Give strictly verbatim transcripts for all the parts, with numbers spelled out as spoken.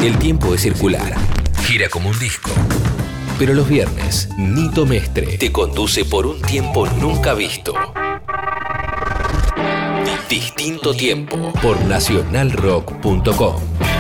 El tiempo es circular, gira como un disco. Pero los viernes, Nito Mestre te conduce por un tiempo nunca visto. Distinto tiempo por nacional rock punto com.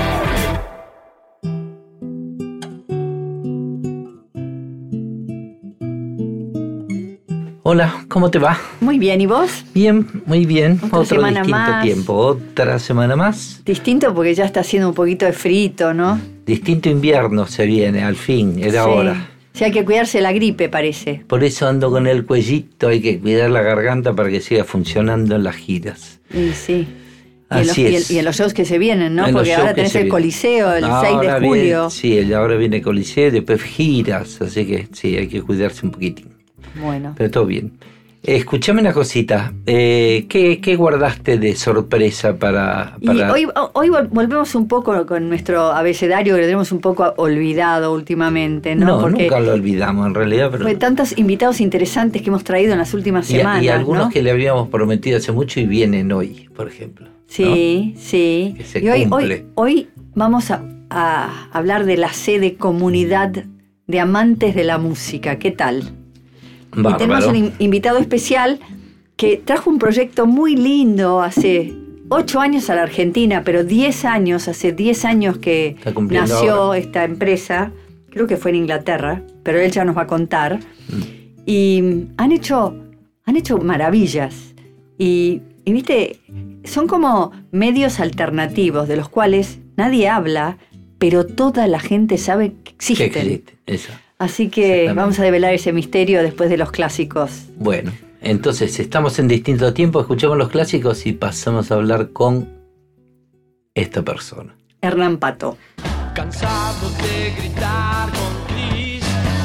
Hola, ¿cómo te va? Muy bien, ¿y vos? Bien, muy bien. Otra Otro semana distinto más. tiempo, otra semana más. Distinto porque ya está haciendo un poquito de frito, ¿no? Distinto invierno se viene, al fin, era Sí. hora. Sí, hay que cuidarse de la gripe, parece. Por eso ando con el cuellito, hay que cuidar la garganta para que siga funcionando en las giras. Y sí. Y en, los, Así y, es. en, y en los shows que se vienen, ¿no? En los Porque shows ahora que tenés se el vienen. Coliseo el Ahora seis de viene- julio. sí, el- ahora viene Coliseo, después giras, así que sí, hay que cuidarse un poquitín. Bueno. Pero todo bien. Escuchame una cosita, eh, ¿qué, ¿qué guardaste de sorpresa para...? Y para... hoy, hoy vol- volvemos un poco con nuestro abecedario que lo tenemos un poco olvidado últimamente, ¿no? No, Porque nunca lo olvidamos en realidad, pero... fue tantos invitados interesantes que hemos traído en las últimas Y, semanas, y algunos ¿no? que le habíamos prometido hace mucho y vienen hoy, por ejemplo. Sí, sí. Que se y hoy, cumple. hoy, hoy vamos a, a hablar de la sede Comunidad de Amantes de la Música. ¿Qué tal? ¿No? Y tenemos un in- invitado especial que trajo un proyecto muy lindo hace ocho años a la Argentina, pero diez años, hace diez años que Está cumpliendo nació ahora. esta empresa. Creo que fue en Inglaterra, pero él ya nos va a contar. Mm. Y han hecho, han hecho maravillas. Y, y viste, son como medios alternativos de los cuales nadie habla, pero toda la gente sabe que Que existen. existe, eso. Así que Exactamente. vamos a develar ese misterio después de los clásicos. Bueno, entonces estamos en distinto tiempo, escuchamos los clásicos y pasamos a hablar con esta persona. Hernán Pato. Cansado de gritar con Cris,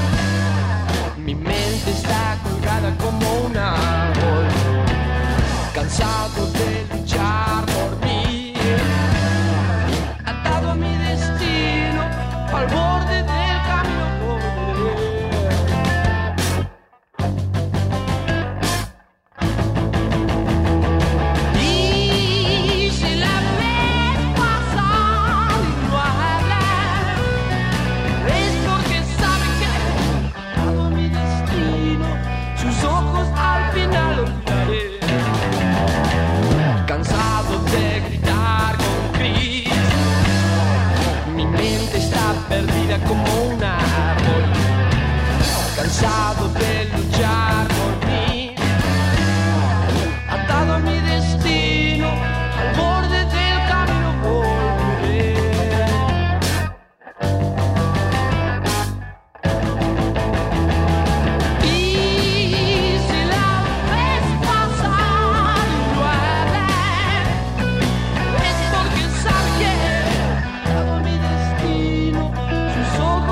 mi mente está colgada como un árbol. Cansado de luchar por mí, atado a mi destino, al borde del camino volveré. Y si la ves pasar y no hablar, es porque sabe que atado a mi destino, sus ojos al final olvidaré. Cansado de gritar con Cris, mi mente está perdida como un árbol. Cansado de luchar por mí, atado a mi destino, al borde del camino volveré. Y si la ves pasar y no hablar, es porque sabe que atado a mi destino, sus ojos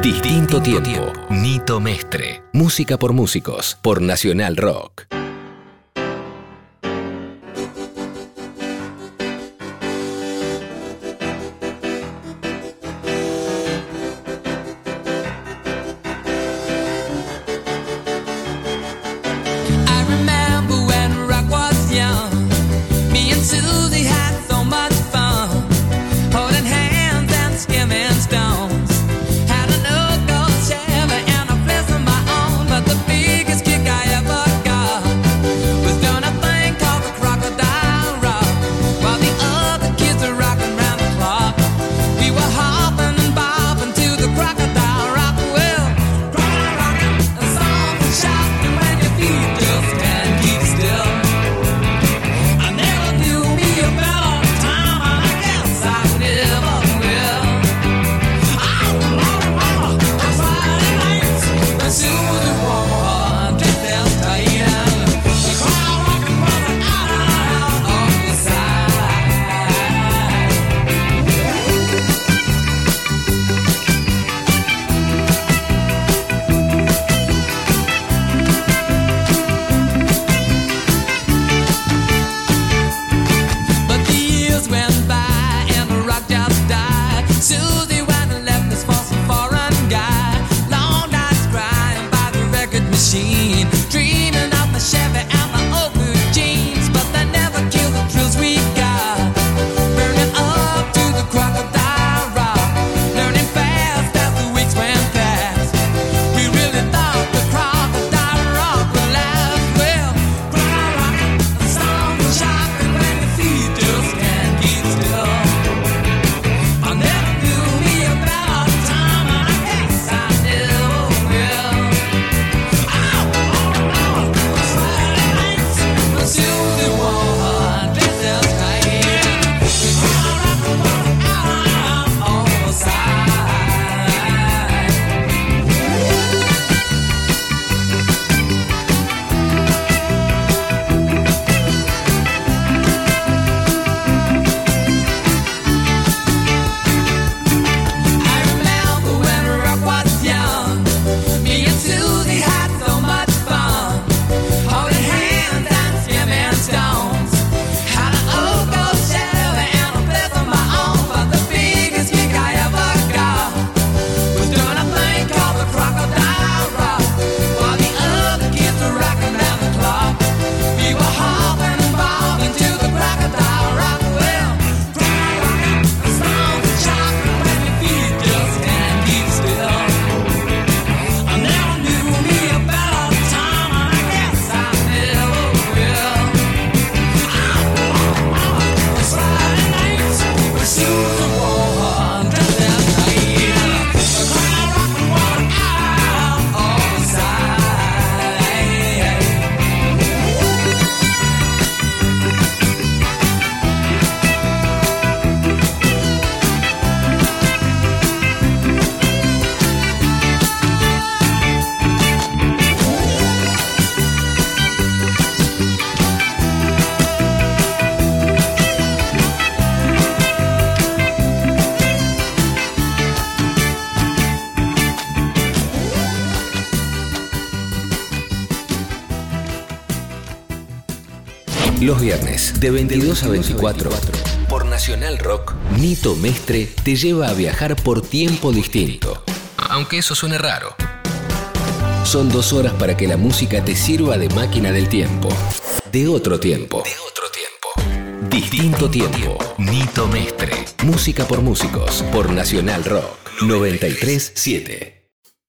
Distinto tiempo. Nito Mestre. Música por músicos. Por Nacional Rock. Los viernes, de veintidós a veinticuatro, por Nacional Rock, Nito Mestre te lleva a viajar por tiempo distinto. Aunque eso suene raro. Son dos horas para que la música te sirva de máquina del tiempo. De otro tiempo. De otro tiempo. Distinto tiempo. Nito Mestre. Música por músicos, por Nacional Rock, noventa y tres siete.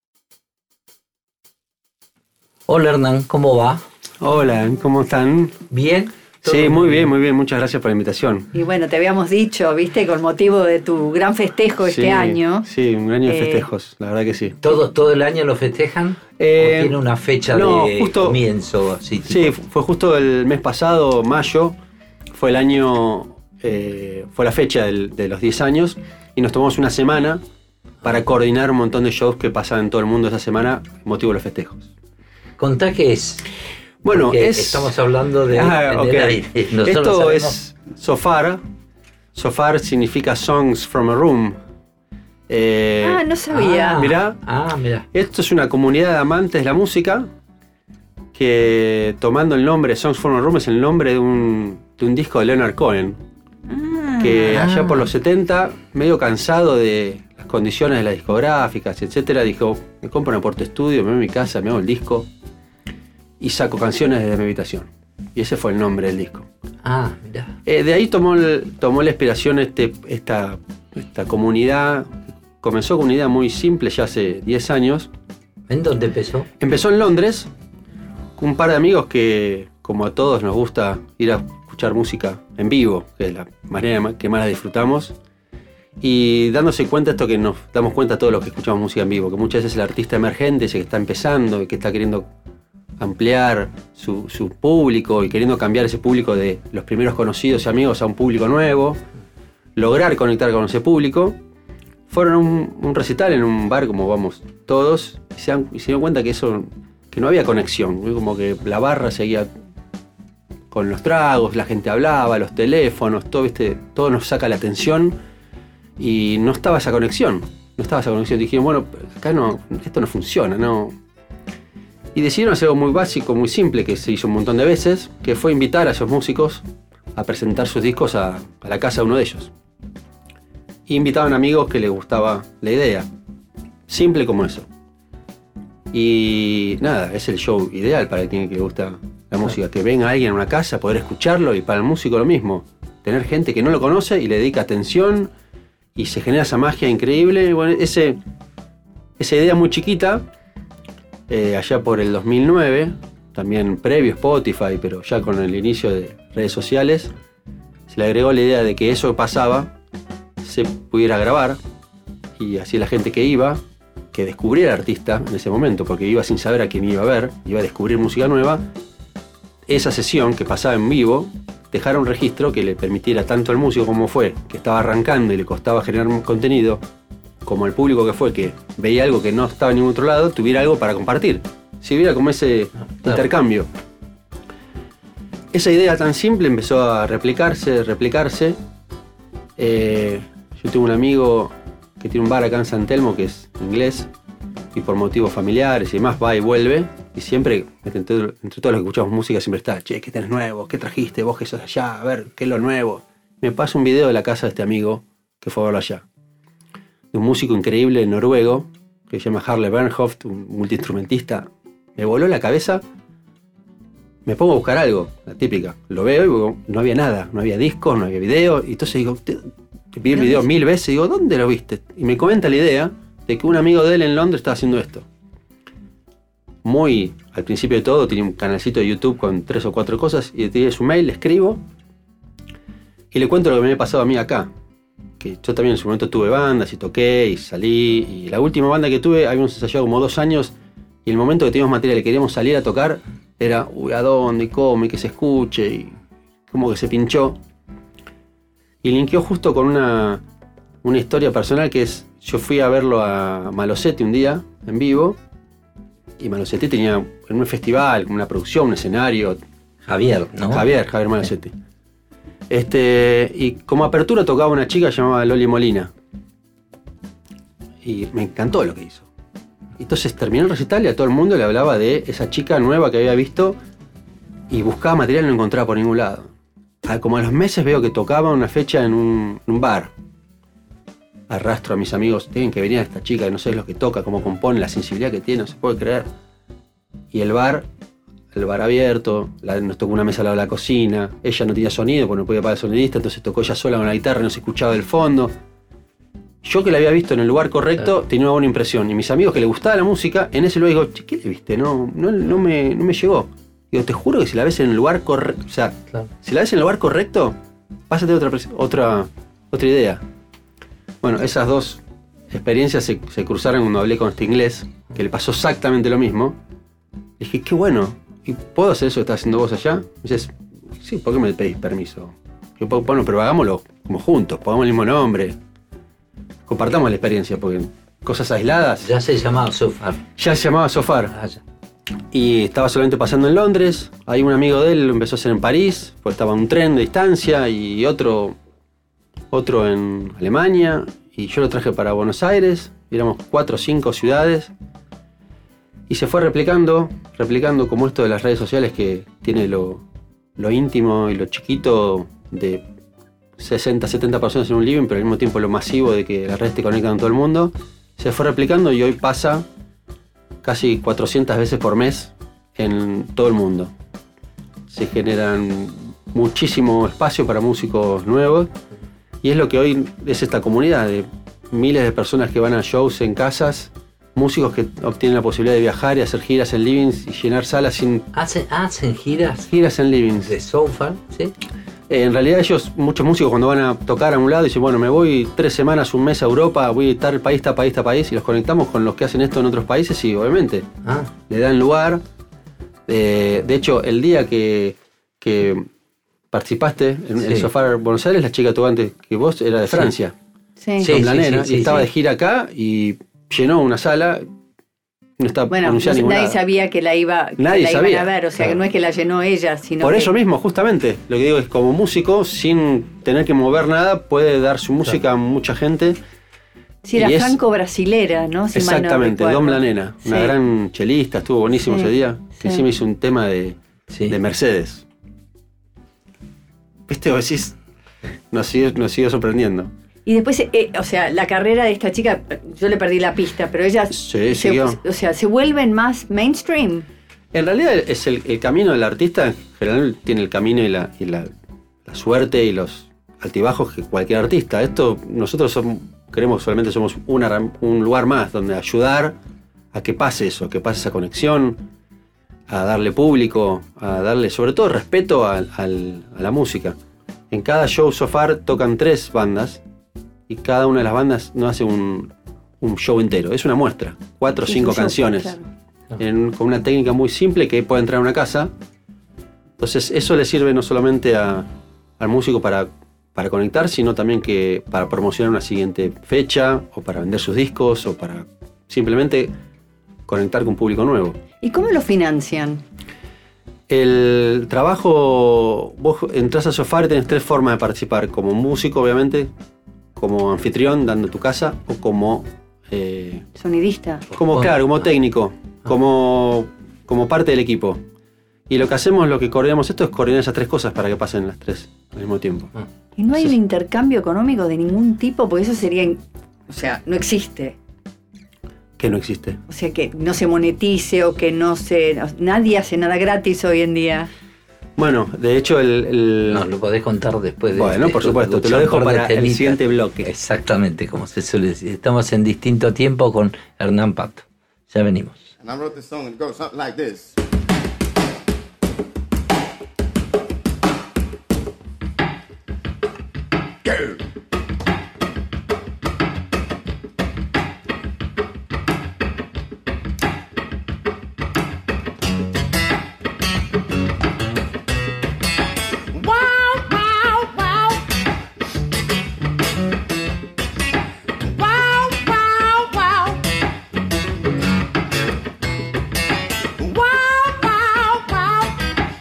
Hola Hernán, ¿cómo va? Hola, ¿cómo están? ¿Bien? Sí, muy bien, muy bien. Muchas gracias por la invitación. Y bueno, te habíamos dicho, viste, con motivo de tu gran festejo este Sí, año. Sí, un año de Eh, festejos, la verdad que sí. ¿Todo, todo el año lo festejan? Eh, ¿O tiene una fecha no, de justo- comienzo? Así, Sí, tipo? fue justo el mes pasado, mayo, fue el año, eh, fue la fecha del- de los diez años y nos tomamos una semana para coordinar un montón de shows que pasan en todo el mundo esa semana, motivo de los festejos. Contá qué es. Bueno, Porque es... estamos hablando de... Ah, en ok. el aire. Nosotros Esto sabemos- es Sofar. Sofar significa Songs from a Room. Eh, Ah, no sabía. Ah, Mirá. Ah, mirá. Esto es una comunidad de amantes de la música que, tomando el nombre Songs from a Room, es el nombre de un, de un disco de Leonard Cohen, Ah. que Ah. allá por los setenta, medio cansado de las condiciones de las discográficas, etcétera, dijo, me compro una Porta Estudio, me voy a mi casa, me hago el disco y saco canciones desde mi habitación. Y ese fue el nombre del disco. Ah, mirá. Eh, de ahí tomó, el- tomó la inspiración este, esta, esta comunidad. Comenzó con una idea muy simple ya hace diez años. ¿En dónde empezó? Empezó en Londres, con un par de amigos que, como a todos, nos gusta ir a escuchar música en vivo, que es la manera que más la disfrutamos. Y dándose cuenta esto que nos damos cuenta todos los que escuchamos música en vivo, que muchas veces el artista emergente, ese que está empezando y que está queriendo ampliar su, su público y queriendo cambiar ese público de los primeros conocidos y amigos a un público nuevo, lograr conectar con ese público. Fueron a un, un recital en un bar como vamos todos y se, dan, y se dieron cuenta que eso, que no había conexión, ¿no? Como que la barra seguía con los tragos, la gente hablaba, los teléfonos, todo, ¿viste? Todo nos saca la atención y no estaba esa conexión, no estaba esa conexión. Dijeron, bueno, acá no, esto no funciona, no. Y decidieron hacer algo muy básico, muy simple, que se hizo un montón de veces, que fue invitar a esos músicos a presentar sus discos a, a la casa de uno de ellos. Y invitaban amigos que les gustaba la idea. Simple como eso. Y nada, es el show ideal para alguien que le gusta la música. Que venga alguien a una casa, poder escucharlo, y para el músico lo mismo. Tener gente que no lo conoce y le dedica atención y se genera esa magia increíble. Y bueno, ese, esa idea muy chiquita, eh, allá por el dos mil nueve, también previo Spotify, pero ya con el inicio de redes sociales, se le agregó la idea de que eso que pasaba se pudiera grabar, y así la gente que iba, que descubriera al artista en ese momento, porque iba sin saber a quién iba a ver, iba a descubrir música nueva, esa sesión que pasaba en vivo, dejara un registro que le permitiera tanto al músico como fue, que estaba arrancando y le costaba generar contenido, como al público que fue, que veía algo que no estaba en ningún otro lado, tuviera algo para compartir. Si hubiera como ese Claro. intercambio. Esa idea tan simple empezó a replicarse, replicarse. Eh, yo tengo un amigo que tiene un bar acá en San Telmo, que es inglés, y por motivos familiares y demás va y vuelve, y siempre, entre, entre todos los que escuchamos música, siempre está, che, ¿qué tenés nuevo? ¿Qué trajiste? Vos que sos allá, a ver, ¿qué es lo nuevo? Me pasa un video de la casa de este amigo que fue a verlo allá, de un músico increíble noruego, que se llama Harle Bernhoft, un multiinstrumentista. Me voló la cabeza, me pongo a buscar algo, la típica, lo veo y digo, no había nada, no había discos, no había video, y entonces digo, te, te vi el video mil veces y digo, ¿dónde lo viste? Y me comenta la idea de que un amigo de él en Londres estaba haciendo esto. Muy al principio de todo, tenía un canalcito de YouTube con tres o cuatro cosas, y tiene su mail, le escribo, y le cuento lo que me había pasado a mí acá. Que yo también en su momento tuve bandas y toqué y salí, y la última banda que tuve, habíamos ensayado como dos años, y el momento que teníamos material y queríamos salir a tocar, era, uy, ¿a dónde? ¿Y cómo? Y que se escuche, y como que se pinchó. Y linkeó justo con una, una historia personal que es, yo fui a verlo a Malosetti un día, en vivo, y Malosetti tenía en un festival, una producción, un escenario. Javier, ¿no? Javier, Javier Malosetti. Este, y como apertura tocaba una chica llamada Loli Molina. Y me encantó lo que hizo. Entonces terminó el recital y a todo el mundo le hablaba de esa chica nueva que había visto, y buscaba material y no encontraba por ningún lado. Como a los meses veo que tocaba una fecha en un, en un bar. Arrastro a mis amigos, tienen que venir a esta chica, que no sé lo que toca, cómo compone, la sensibilidad que tiene, no se puede creer. Y el bar, el bar abierto, la, nos tocó una mesa al lado de la cocina, ella no tenía sonido porque no podía pagar el sonidista, entonces tocó ella sola con la guitarra y no se escuchaba del fondo. Yo que la había visto en el lugar correcto, claro, tenía una buena impresión. Y mis amigos que les gustaba la música, en ese lugar digo, che, ¿qué le viste? No, no, no, me, no me llegó. Digo, te juro que si la ves en el lugar correcto, o sea, claro, si la ves en el lugar correcto, vas a tener otra, otra, otra idea. Bueno, esas dos experiencias se, se cruzaron cuando hablé con este inglés, que le pasó exactamente lo mismo. Y dije, qué bueno, ¿y puedo hacer eso que estás haciendo vos allá? Y dices, sí, ¿por qué me pedís permiso? Yo, bueno, pero hagámoslo como juntos, pongamos el mismo nombre. Compartamos la experiencia, porque cosas aisladas. Ya se llamaba Sofar. Ya se llamaba Sofar. Ah, ya. Y estaba solamente pasando en Londres. Ahí un amigo de él lo empezó a hacer en París, pues estaba un tren de distancia, y otro, otro en Alemania. y yo lo traje para Buenos Aires, éramos cuatro o cinco ciudades, y se fue replicando, replicando como esto de las redes sociales que tiene lo, lo íntimo y lo chiquito de sesenta, setenta personas en un living, pero al mismo tiempo lo masivo de que las redes te conectan con todo el mundo. Se fue replicando y hoy pasa casi cuatrocientas veces por mes en todo el mundo. Se generan muchísimo espacio para músicos nuevos y es lo que hoy es esta comunidad de miles de personas que van a shows en casas, músicos que obtienen la posibilidad de viajar y hacer giras en livings y llenar salas sin... ¿Hacen, hacen giras Giras en livings. de sofa? ¿Sí? Eh, en realidad ellos, muchos músicos cuando van a tocar a un lado dicen, bueno, me voy tres semanas, un mes a Europa, voy a estar país a país a país y los conectamos con los que hacen esto en otros países y obviamente Ah, le dan lugar. Eh, de hecho, el día que, que participaste en Sí. el Sofá Buenos Aires, la chica que tuvo antes que vos era de Sí. Francia, Sí. Sí. con la nena, sí, y estaba sí. de gira acá y llenó una sala, no está Bueno, anunciada no- ninguna. nadie sabía que la iba que Nadie la iban sabía. a ver, o sea, que Claro. no es que la llenó ella, sino Por que... eso mismo, justamente, lo que digo es como músico, sin tener que mover nada, puede dar su música a mucha gente. Sí, era y es- franco-brasilera, ¿no? Si mal no Exactamente, recuerdo. Dom La Nena, una Sí. gran chelista, estuvo buenísimo Sí, ese día, que sí. encima hizo un tema de, sí. de Mercedes. ¿Viste? Vos decís, nos sigue, nos sigue sorprendiendo. Y después, eh, o sea, la carrera de esta chica, yo le perdí la pista, pero ella Sí, se, siguió. o sea, se vuelven más mainstream. En realidad es el, el camino del artista, en general tiene el camino y la, y la, la suerte y los altibajos que cualquier artista. Esto, nosotros somos, creemos solamente somos una ram- un lugar más donde ayudar a que pase eso, a que pase esa conexión, a darle público, a darle sobre todo respeto al- al- a la música. En cada show so far tocan tres bandas y cada una de las bandas no hace un, un show entero, es una muestra, cuatro o Sí, cinco es un show, canciones. claro. En- con una técnica muy simple que puede entrar a una casa. Entonces eso le sirve no solamente a- al músico para, para conectar, sino también que para promocionar una siguiente fecha o para vender sus discos o para simplemente conectar con un público nuevo. ¿Y cómo lo financian? El trabajo, vos entras a Sofá y tenés tres formas de participar, como músico obviamente, como anfitrión dando tu casa o como... eh, Sonidista. Como, claro, como técnico, como, como parte del equipo. Y lo que hacemos, lo que coordinamos esto es coordinar esas tres cosas para que pasen las tres al mismo tiempo. ¿Y no hay Sí. un intercambio económico de ningún tipo? Porque eso sería... in- O sea, no existe. Que no existe. O sea, que no se monetice o que no se... Nadie hace nada gratis hoy en día. Bueno, de hecho, el. el- No, lo podés contar después de Bueno, este- por supuesto, te escuchar lo dejo un par de para el temitas. siguiente bloque. Exactamente, como se suele decir. Estamos en distinto tiempo con Hernán Pato. Ya venimos. And I wrote this song and it goes something like this. Go! Wow, wow, wow. Wow, wow, wow. Wow, wow, wow.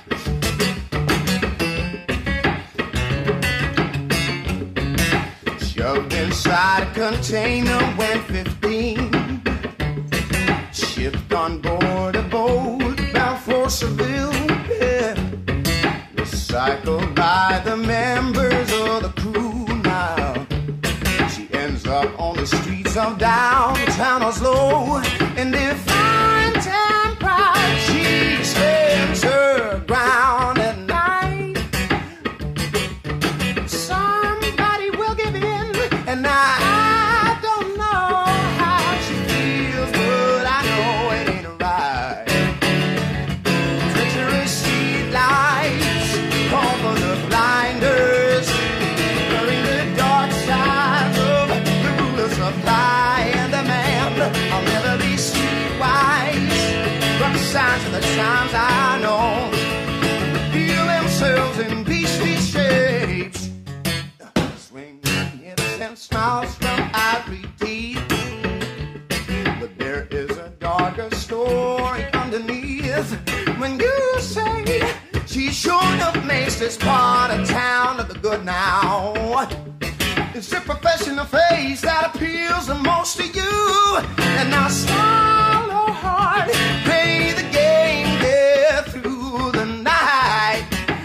Shoved inside a container went fifteen. Shipped on board a boat bound for Seville. Yeah. Recycled by the members of the crew now. She ends up on the streets of downtown Oslo. And if I'm ten pride, she stands her ground at night. Somebody will give in, and I don't know how she feels, but I know it ain't right. Treacherous street lights, call for the blinders, blurring the dark sides of the rulers of lie. And the man, I'll never be streetwise, but the signs of the times I know feel themselves in beastly shapes. Swing innocent smiles from ivory teeth, but there is a darker story underneath. When you say she sure enough makes this part of town look good now, it's a perfect expression of face that appeals the most to you. And now swallow hard, play the game, get through the night.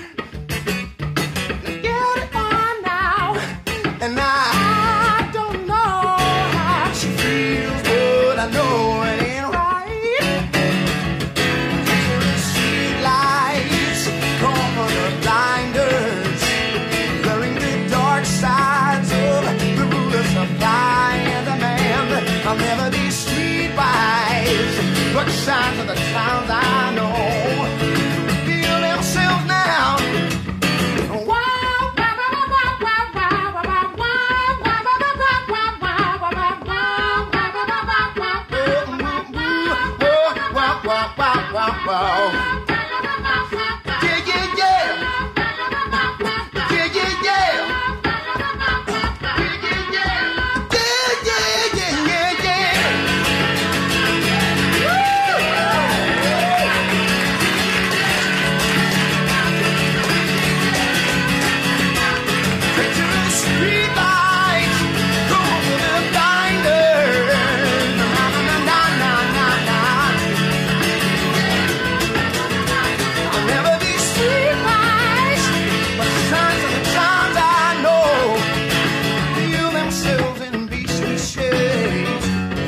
Get it on now, and I don't know how she feels, but I know it ain't right. The street lights cover the blinders, blurring the dark sides of the ruler supply and demand. I'll never be streetwise, but signs of the towns I know reveal themselves now. Wow. Yeah, yeah, yeah. Yeah, yeah, yeah. Yeah, yeah, yeah. Yeah, yeah, yeah, yeah, Picture the street lights, go over the blinders. Na, na, na, na, na, na, na. I'll never be streetwise, but the signs of the times I know reveal themselves in beastly shades.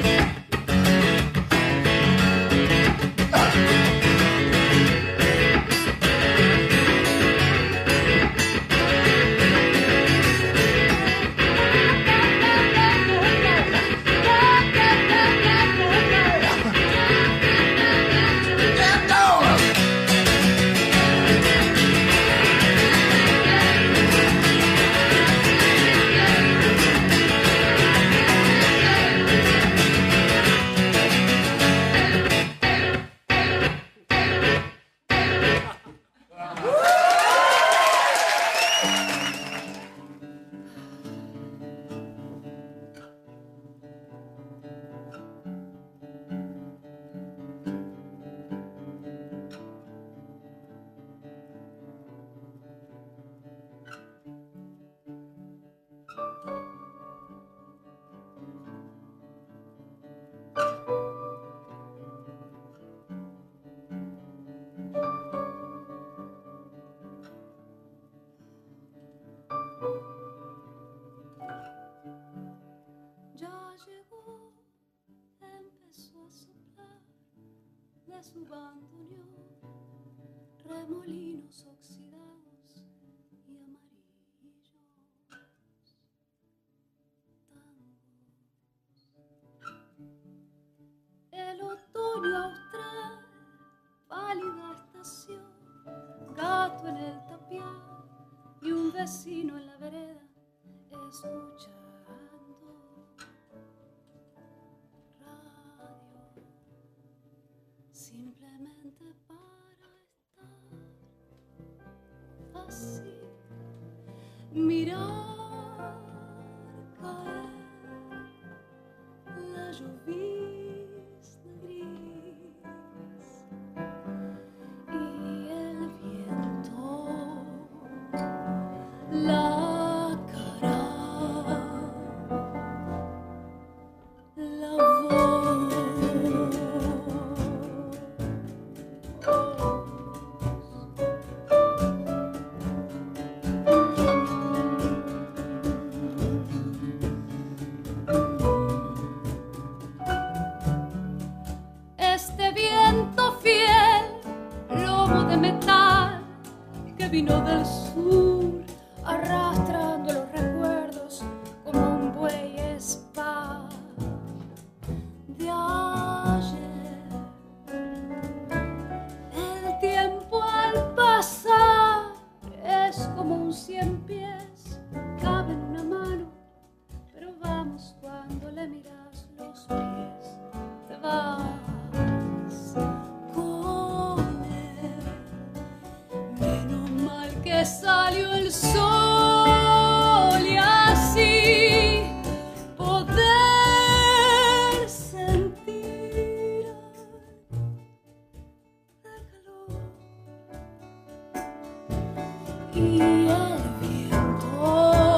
Yeah, dog. Ya llegó, empezó a soplar de su bandoneón, remolinos oxidados y amarillos, tangos. El otoño austral, pálida estación, gato en el tapial y un vecino en la vereda escuchando radio, simplemente para estar así, mirar caer la llovizna gris y el viento, la cara, la voz. Este viento fiel, lobo de metal, que vino del sur, arrastrando los recuerdos como un buey espada de ayer. El tiempo al pasar es como un cien pies, cabe en una mano, pero vamos cuando le miras los pies, te vas con él. Menos mal que salió el sol y así poder sentir el calor y el viento.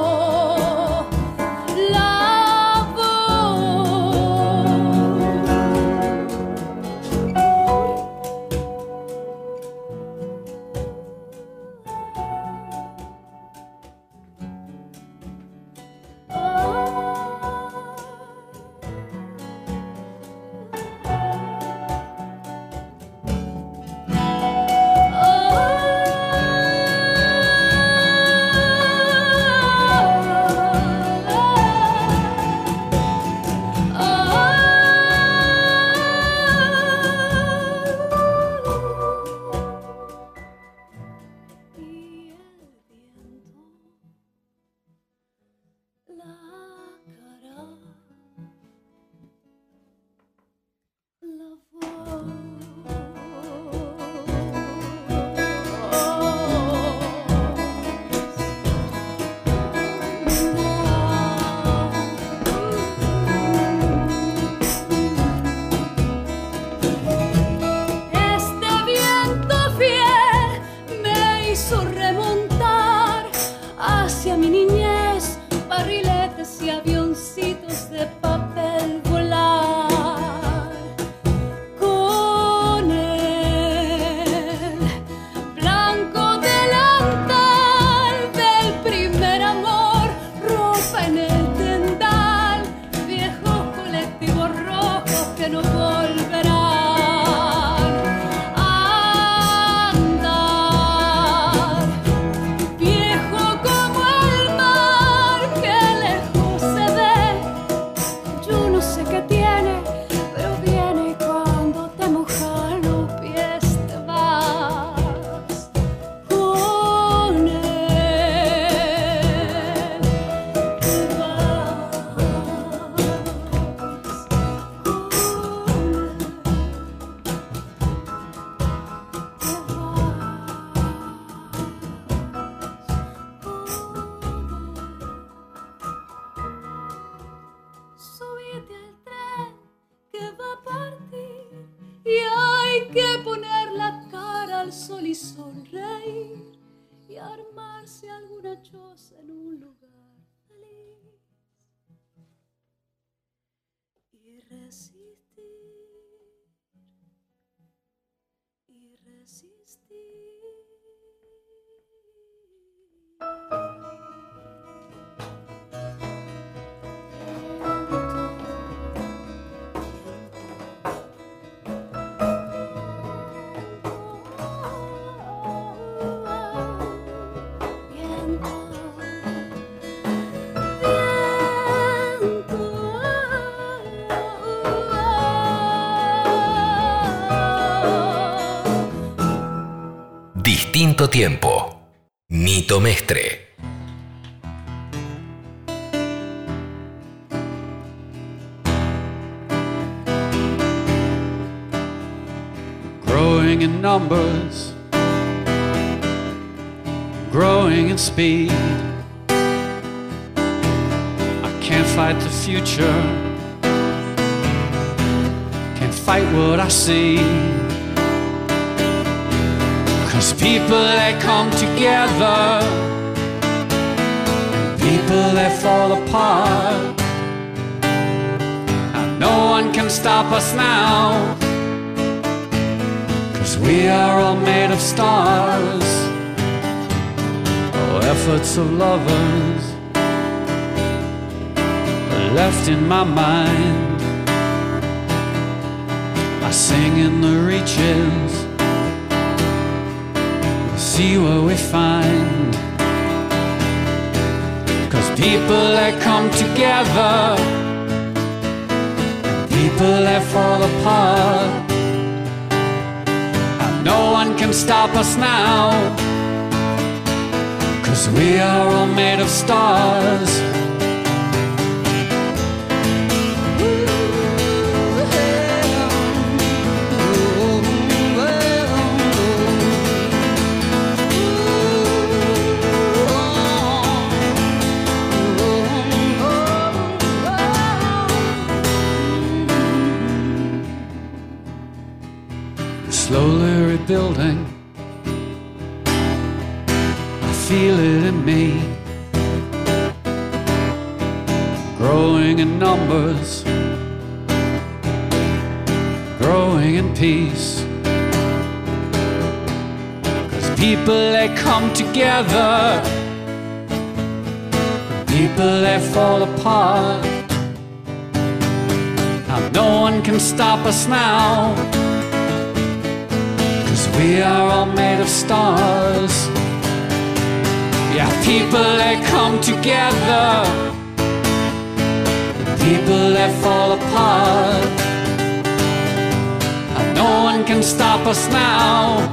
que poner la cara al sol y sonreír y armarse alguna choza en un lugar feliz y resistir y resistir. Distinto tiempo. Nito Mestre. Growing in numbers, growing in speed. I can't fight the future, can't fight what I see. Cause people that come together, people that fall apart. And no one can stop us now, cause we are all made of stars. Oh, efforts of lovers are left in my mind. I sing in the reaches, see what we find. Cause people that come together, people that fall apart. And no one can stop us now, cause we are all made of stars. Slowly rebuilding, I feel it in me. Growing in numbers, growing in peace. Cause people that come together, people that fall apart. Now no one can stop us now, we are all made of stars. Yeah, people that come together, people that fall apart. And no one can stop us now,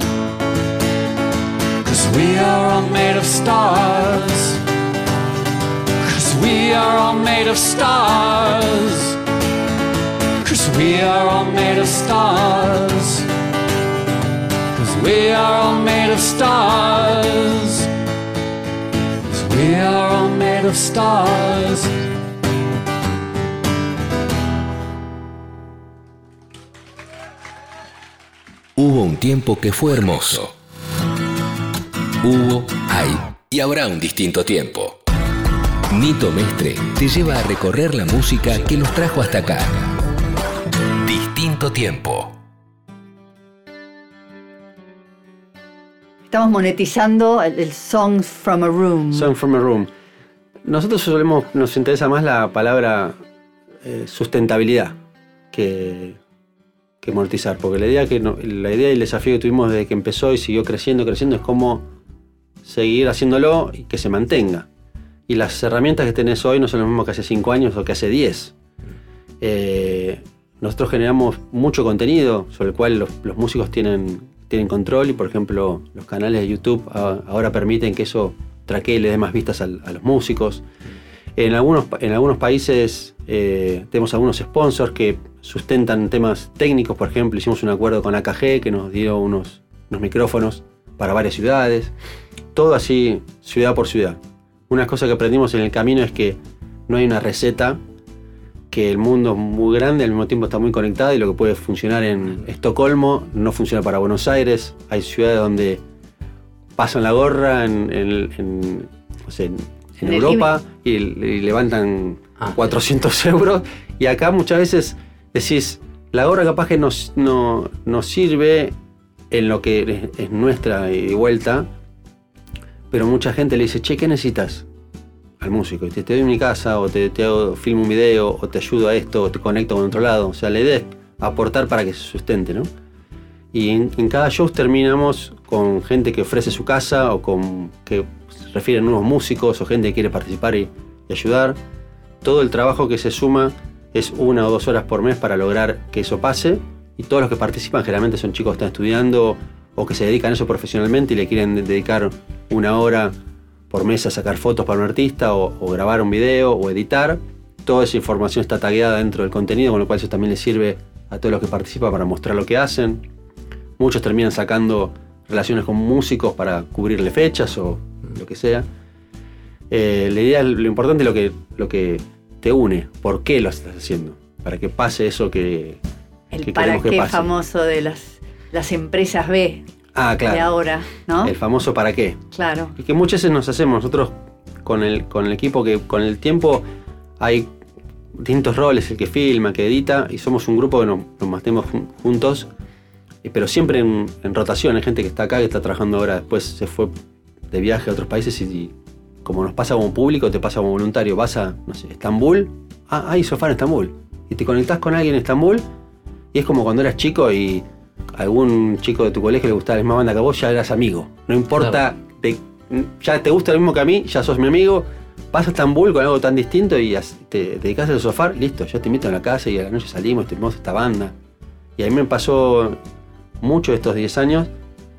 cause we are all made of stars. Cause we are all made of stars. Cause we are all made of stars. We are all made of stars. We are all made of stars. Hubo un tiempo que fue hermoso. Hubo, hay y habrá un distinto tiempo. Nito Mestre te lleva a recorrer la música que nos trajo hasta acá. Distinto tiempo. Estamos monetizando el, el Songs from a Room. Song from a Room. Nosotros solemos, nos interesa más la palabra eh, sustentabilidad que, que monetizar, porque la idea, que no, la idea y el desafío que tuvimos desde que empezó y siguió creciendo, creciendo, es cómo seguir haciéndolo y que se mantenga. Y las herramientas que tenés hoy no son las mismas que hace cinco años o que hace diez. Eh, nosotros generamos mucho contenido sobre el cual los, los músicos tienen... tienen control y, por ejemplo, los canales de YouTube ahora permiten que eso traquee y le dé más vistas a, a los músicos. En algunos, en algunos países eh, tenemos algunos sponsors que sustentan temas técnicos. Por ejemplo, hicimos un acuerdo con A K G que nos dio unos, unos micrófonos para varias ciudades. Todo así, ciudad por ciudad. Una cosa que aprendimos en el camino es que no hay una receta que el mundo es muy grande, al mismo tiempo está muy conectado y lo que puede funcionar en Estocolmo no funciona para Buenos Aires. Hay ciudades donde pasan la gorra en, en, en, no sé, en, en En el Europa y, y levantan Ah, cuatrocientos euros. Y acá muchas veces decís, la gorra capaz que nos, no, nos sirve en lo que es, es nuestra y de vuelta, pero mucha gente le dice, che, ¿qué necesitas? Al músico, y te, te doy mi casa, o te, te hago, filmo un video, o te ayudo a esto, o te conecto con otro lado. O sea, la idea es aportar para que se sustente, ¿no? Y en, en cada show terminamos con gente que ofrece su casa, o con que se refieren nuevos músicos, o gente que quiere participar y, y ayudar. Todo el trabajo que se suma es una o dos horas por mes para lograr que eso pase, y todos los que participan generalmente son chicos que están estudiando o que se dedican a eso profesionalmente y le quieren dedicar una hora por mes a sacar fotos para un artista o, o grabar un video o editar. Toda esa información está tagueada dentro del contenido, con lo cual eso también les sirve a todos los que participan para mostrar lo que hacen. Muchos terminan sacando relaciones con músicos para cubrirle fechas o lo que sea. Eh, la idea, lo importante es lo que, lo que te une, por qué lo estás haciendo, para que pase eso que, El que para queremos que qué pase. famoso de las, las empresas B Ah, de claro. ahora, ¿no? El famoso para qué. Claro. Y que muchas veces nos hacemos nosotros con el, con el equipo, que con el tiempo hay distintos roles, el que filma, que edita, y somos un grupo que nos, nos mantenemos jun- juntos, eh, pero siempre en, en rotación. Hay gente que está acá, que está trabajando ahora, después se fue de viaje a otros países y, y como nos pasa como público, te pasa como voluntario. Vas a, no sé, Estambul, ah, hay sofá en Estambul, y te conectás con alguien en Estambul, y es como cuando eras chico y algún chico de tu colegio le gustaba la misma banda que a vos, ya eras amigo. No importa, Claro. te- ya te gusta lo mismo que a mí, ya sos mi amigo. Vas a Estambul con algo tan distinto y as- te dedicas al sofá, listo, yo te invito a la casa y a la noche salimos, tenemos esta banda. Y a mí me pasó mucho estos diez años,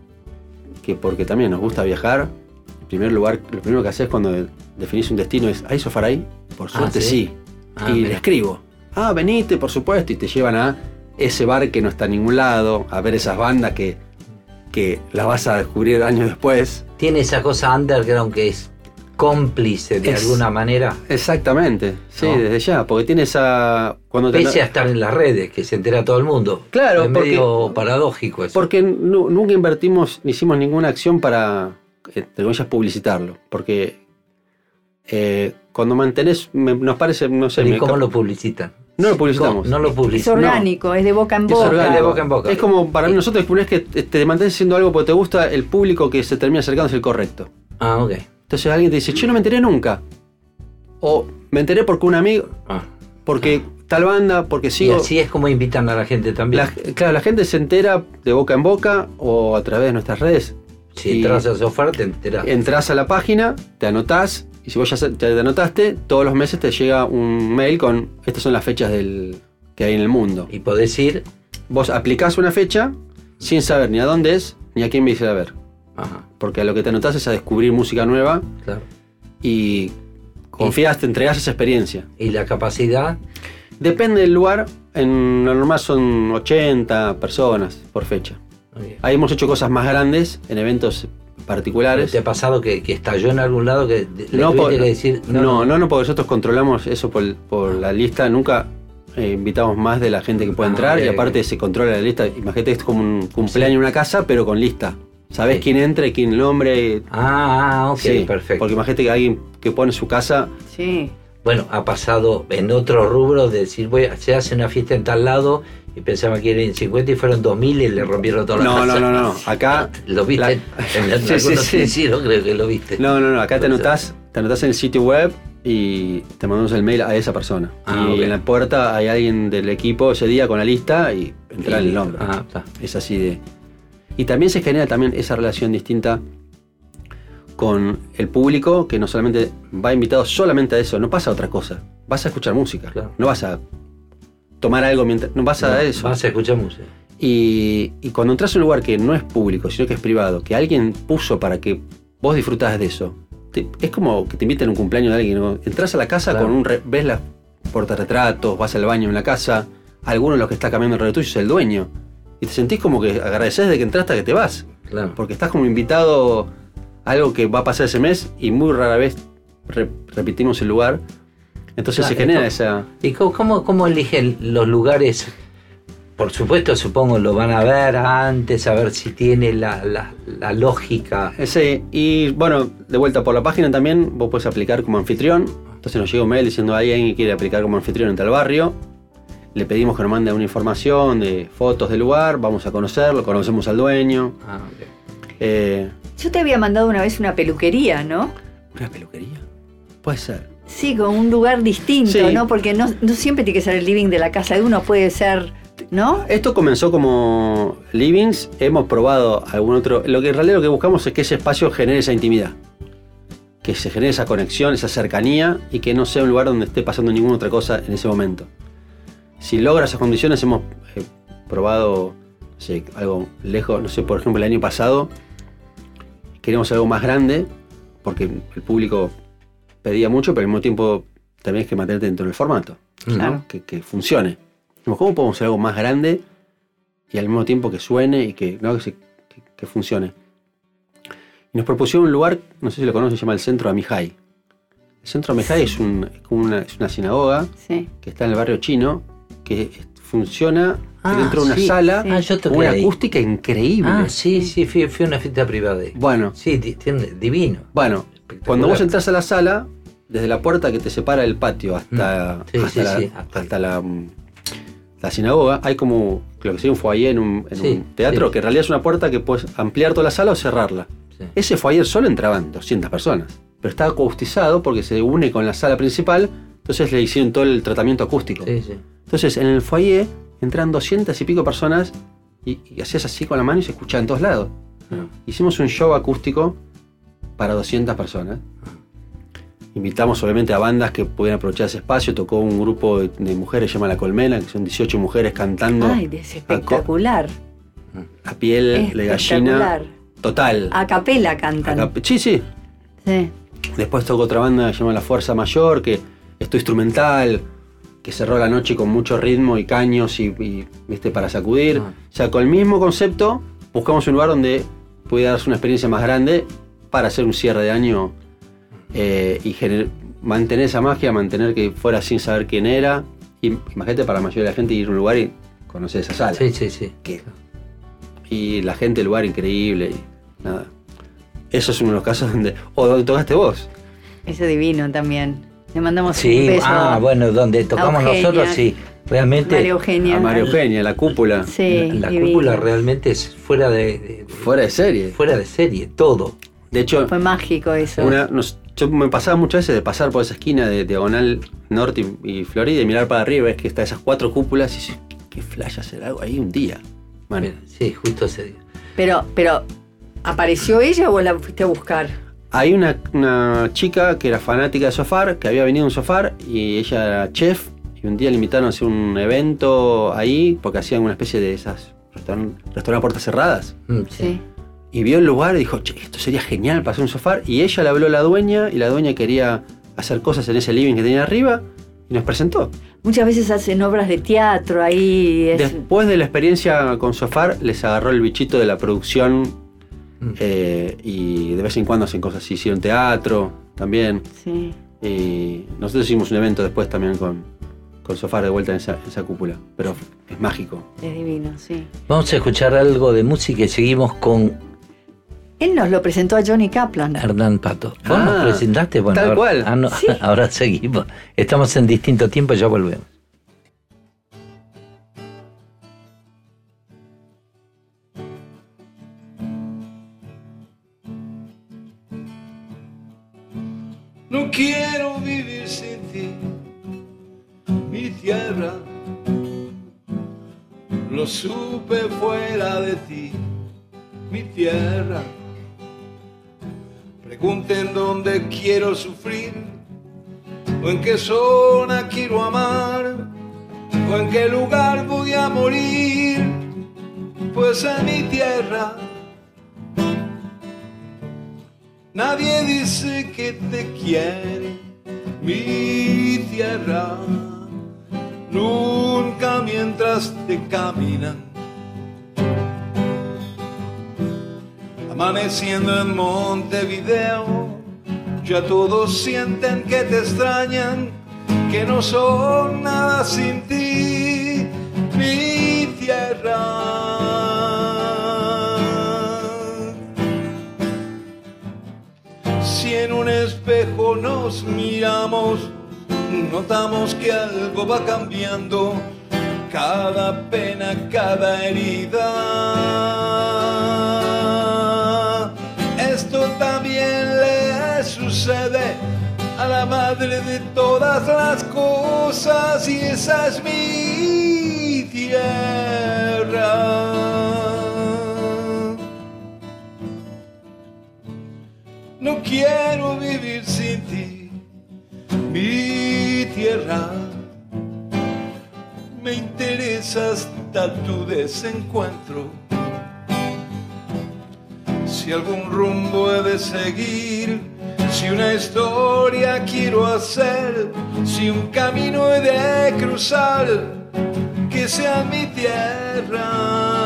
que porque también nos gusta viajar, en primer lugar, lo primero que haces cuando de- definís un destino es, ¿hay sofá ahí? Por Ah, suerte ¿sí? sí. Ah, y mira. le escribo, ah, venite, por supuesto, y te llevan a ese bar que no está en ningún lado, a ver esas bandas que, que las vas a descubrir años después. Tiene esa cosa underground que es cómplice de Es- alguna manera, Exactamente, sí, ¿No? desde ya, porque tiene esa... Cuando te- pese a estar en las redes, que se entera todo el mundo. Claro, es porque- medio paradójico eso. Porque nu- nunca invertimos, ni hicimos ninguna acción para, entre comillas, publicitarlo. Porque eh, cuando mantenés, me- nos parece, no sé... Pero ¿y me cómo cap- lo publicitan? No lo publicitamos. No lo Es publicitan. orgánico, es de boca en Es boca. orgánico. de boca en boca. Es como para mí, nosotros una vez que te mantienes haciendo algo porque te gusta, el público que se termina acercando es el correcto. Ah, ok. Entonces alguien te dice, yo no me enteré nunca. O me enteré porque un amigo, Ah. porque tal banda, porque Y sigo... así es como invitan a la gente también. La- claro, la gente se entera de boca en boca o a través de nuestras redes. si y- entras al sofá te enteras. Entrás a la página, te anotás, y si vos ya se- te anotaste, todos los meses te llega un mail con estas son las fechas del, que hay en el mundo. Y podés ir. Vos aplicás una fecha sin saber ni a dónde es, ni a quién vais a ir a ver. Ajá, Porque a lo que te anotás es a descubrir música nueva claro. y confías, te entregás esa experiencia. Y la capacidad, Depende del lugar, en lo normal son ochenta personas por fecha. ok. Ahí hemos hecho cosas más grandes en eventos particulares. ¿te ha pasado que, que estalló en algún lado que le No, tuviste por- que decir no, no, no, porque nosotros controlamos eso por, por la lista. Nunca eh, invitamos más de la gente que puede Ah, entrar ok, y aparte ok. se controla la lista. Imagínate que es como un cumpleaños en una casa, pero con lista. Sabés Sí. quién entra y quién el nombre. Ah, ah, ok, Sí, perfecto. Porque imagínate que alguien que pone su casa. Sí. Bueno, ha pasado en otro rubro de decir, voy a- se hace una fiesta en tal lado y pensaba que eran cincuenta y fueron dos mil y le rompieron toda la No, casa. no, no, no. Acá. ¿Lo viste? la- En, en Sí, sí, algunos sí. noticieros creo que lo viste. No, no, no. Acá te Entonces- anotás, te anotás en el sitio web y te mandamos el mail a esa persona. Ah, y ok. en la puerta hay alguien del equipo ese día con la lista y entra Y- el nombre. Ah, está. Es así de... Y también se genera también esa relación distinta con el público, que no solamente va invitado solamente a eso, no pasa a otra cosa. Vas a escuchar música, Claro. no vas a tomar algo mientras... No vas a No, eso. Vas a escuchar música. Y, y cuando entras a un lugar que no es público, sino que es privado, que alguien puso para que vos disfrutás de eso, te- es como que te inviten a un cumpleaños de alguien, ¿no? Entras a la casa Claro. con un... re- ves las portarretratos, vas al baño en la casa, alguno de los que está cambiando alrededor tuyo es el dueño. Y te sentís como que agradeces de que entraste a que te vas. Claro. Porque estás como invitado a algo que va a pasar ese mes y muy rara vez re- repetimos el lugar. Entonces Claro, se genera esto- esa... ¿Y cómo, cómo, cómo eligen los lugares? Por supuesto, supongo lo van a ver antes, a ver si tiene la, la, la lógica. Sí, y bueno, de vuelta por la página también, vos puedes aplicar como anfitrión. Entonces nos llega un mail diciendo hay alguien que quiere aplicar como anfitrión en tal barrio. Le pedimos que nos mande una información de fotos del lugar, vamos a conocerlo, conocemos al dueño. Ah, ok. Eh, Yo te había mandado una vez una peluquería, ¿no? ¿Una peluquería? Puede ser. Sí, con un lugar distinto, Sí. ¿no? Porque no, no siempre tiene que ser el living de la casa de uno, puede ser, ¿no? Esto comenzó como livings, hemos probado algún otro... Lo que en realidad lo que buscamos es que ese espacio genere esa intimidad. Que se genere esa conexión, esa cercanía y que no sea un lugar donde esté pasando ninguna otra cosa en ese momento. Si logra esas condiciones hemos eh, probado, no sé, algo lejos, no sé, por ejemplo el año pasado queríamos algo más grande porque el público pedía mucho, pero al mismo tiempo también es que mantenerte dentro del formato, ¿no? Claro. que, que funcione. Dijimos, ¿cómo podemos hacer algo más grande y al mismo tiempo que suene y que, ¿no? que, se- que- que funcione? Y nos propusieron un lugar, no sé si lo conocen, se llama el Centro Amihai. El Centro Amihai es, un, es como una, es una sinagoga Sí. que está en el barrio chino, que funciona Ah, dentro de una sí. sala Ah, yo con toqué una ahí. acústica increíble. Ah, sí, sí, fui, fui a una fiesta privada. de- Bueno, Sí, di- tiene- divino. bueno, Espectacular. cuando vos entras a la sala, desde la puerta que te separa del patio hasta, Mm. Sí, hasta, sí, la, sí, hasta- hasta la, mm, la sinagoga, hay como lo que sería un foyer en un, en Sí, un teatro, sí. que en realidad es una puerta que puedes ampliar toda la sala o cerrarla. Sí. Ese foyer solo entraban doscientas personas, pero está acustizado porque se une con la sala principal, entonces le hicieron todo el tratamiento acústico. Sí, sí. Entonces en el foyer entran doscientas y pico personas y, y hacías así con la mano y se escuchaba en todos lados. Ah. Hicimos un show acústico para doscientas personas. Invitamos obviamente a bandas que pudieran aprovechar ese espacio. Tocó un grupo de, de mujeres, se llama La Colmena, que son dieciocho mujeres cantando Ay, es espectacular. a piel Es de gallina. espectacular. Total. A capela cantan. Acá- sí, sí. Sí. Después tocó otra banda que se llama La Fuerza Mayor, que esto instrumental, que cerró la noche con mucho ritmo y caños y, y, ¿viste? Para sacudir. Ah. O sea, con el mismo concepto, buscamos un lugar donde pudiera darse una experiencia más grande para hacer un cierre de año eh, y gener- mantener esa magia, mantener que fuera sin saber quién era. Y imagínate para la mayoría de la gente ir a un lugar y conocer esa sala. Sí, sí, sí. Que- y la gente, el lugar increíble y nada. Eso es uno de los casos donde... O donde tocaste vos. Eso es divino también. Le mandamos un Sí, beso. ah, bueno, donde tocamos Eugenia. nosotros, sí. Realmente María Eugenia. A Mario Peña, la cúpula. Sí, la divino. cúpula realmente es fuera de, de- de- Fuera de serie. fuera de serie, todo. De hecho, Fue mágico eso. una, nos- yo me pasaba muchas veces de pasar por esa esquina de Diagonal Norte y, y Florida y mirar para arriba, ves que está esas cuatro cúpulas y dices, qué flash hacer algo ahí un día. Bueno, Mira, sí, justo ese día. Pero, pero, ¿apareció ella o la fuiste a buscar? hay una, una chica que era fanática de Sofar, que había venido a un Sofar y ella era chef y un día le invitaron a hacer un evento ahí porque hacían una especie de esas restaurantes restaurant a puertas cerradas. Mm, Sí. Y vio el lugar y dijo, che, esto sería genial para hacer un Sofar. Y ella le habló a la dueña y la dueña quería hacer cosas en ese living que tenía arriba y nos presentó. Muchas veces hacen obras de teatro ahí. Es, Después de la experiencia con Sofar, les agarró el bichito de la producción Mm. eh, y de vez en cuando hacen cosas así. Hicieron teatro también. sí. Y nosotros hicimos un evento después también con, con Sofar de vuelta en esa, en esa cúpula. Pero es mágico. Es divino, sí. Vamos a escuchar algo de música y seguimos con Él nos lo presentó a Johnny Kaplan. Hernán Pato. ¿Vos Ah, nos presentaste? Bueno, tal ahora, cual. ah, no, Sí. ahora seguimos. Estamos en distinto tiempo, ya volvemos. No quiero vivir sin ti, mi tierra. Lo supe fuera de ti, mi tierra. Pregunten dónde quiero sufrir, o en qué zona quiero amar, o en qué lugar voy a morir, pues en mi tierra. Nadie dice que te quiere, mi tierra, nunca mientras te caminan. Amaneciendo en Montevideo, ya todos sienten que te extrañan, que no son nada sin ti, mi tierra. Si en un espejo nos miramos, notamos que algo va cambiando, cada pena, cada herida. Esto también le sucede a la madre de todas las cosas, y esa es mi tierra. No quiero vivir sin ti, mi tierra. Me interesa hasta tu desencuentro. Si algún rumbo he de seguir, si una historia quiero hacer, si un camino he de cruzar, que sea mi tierra.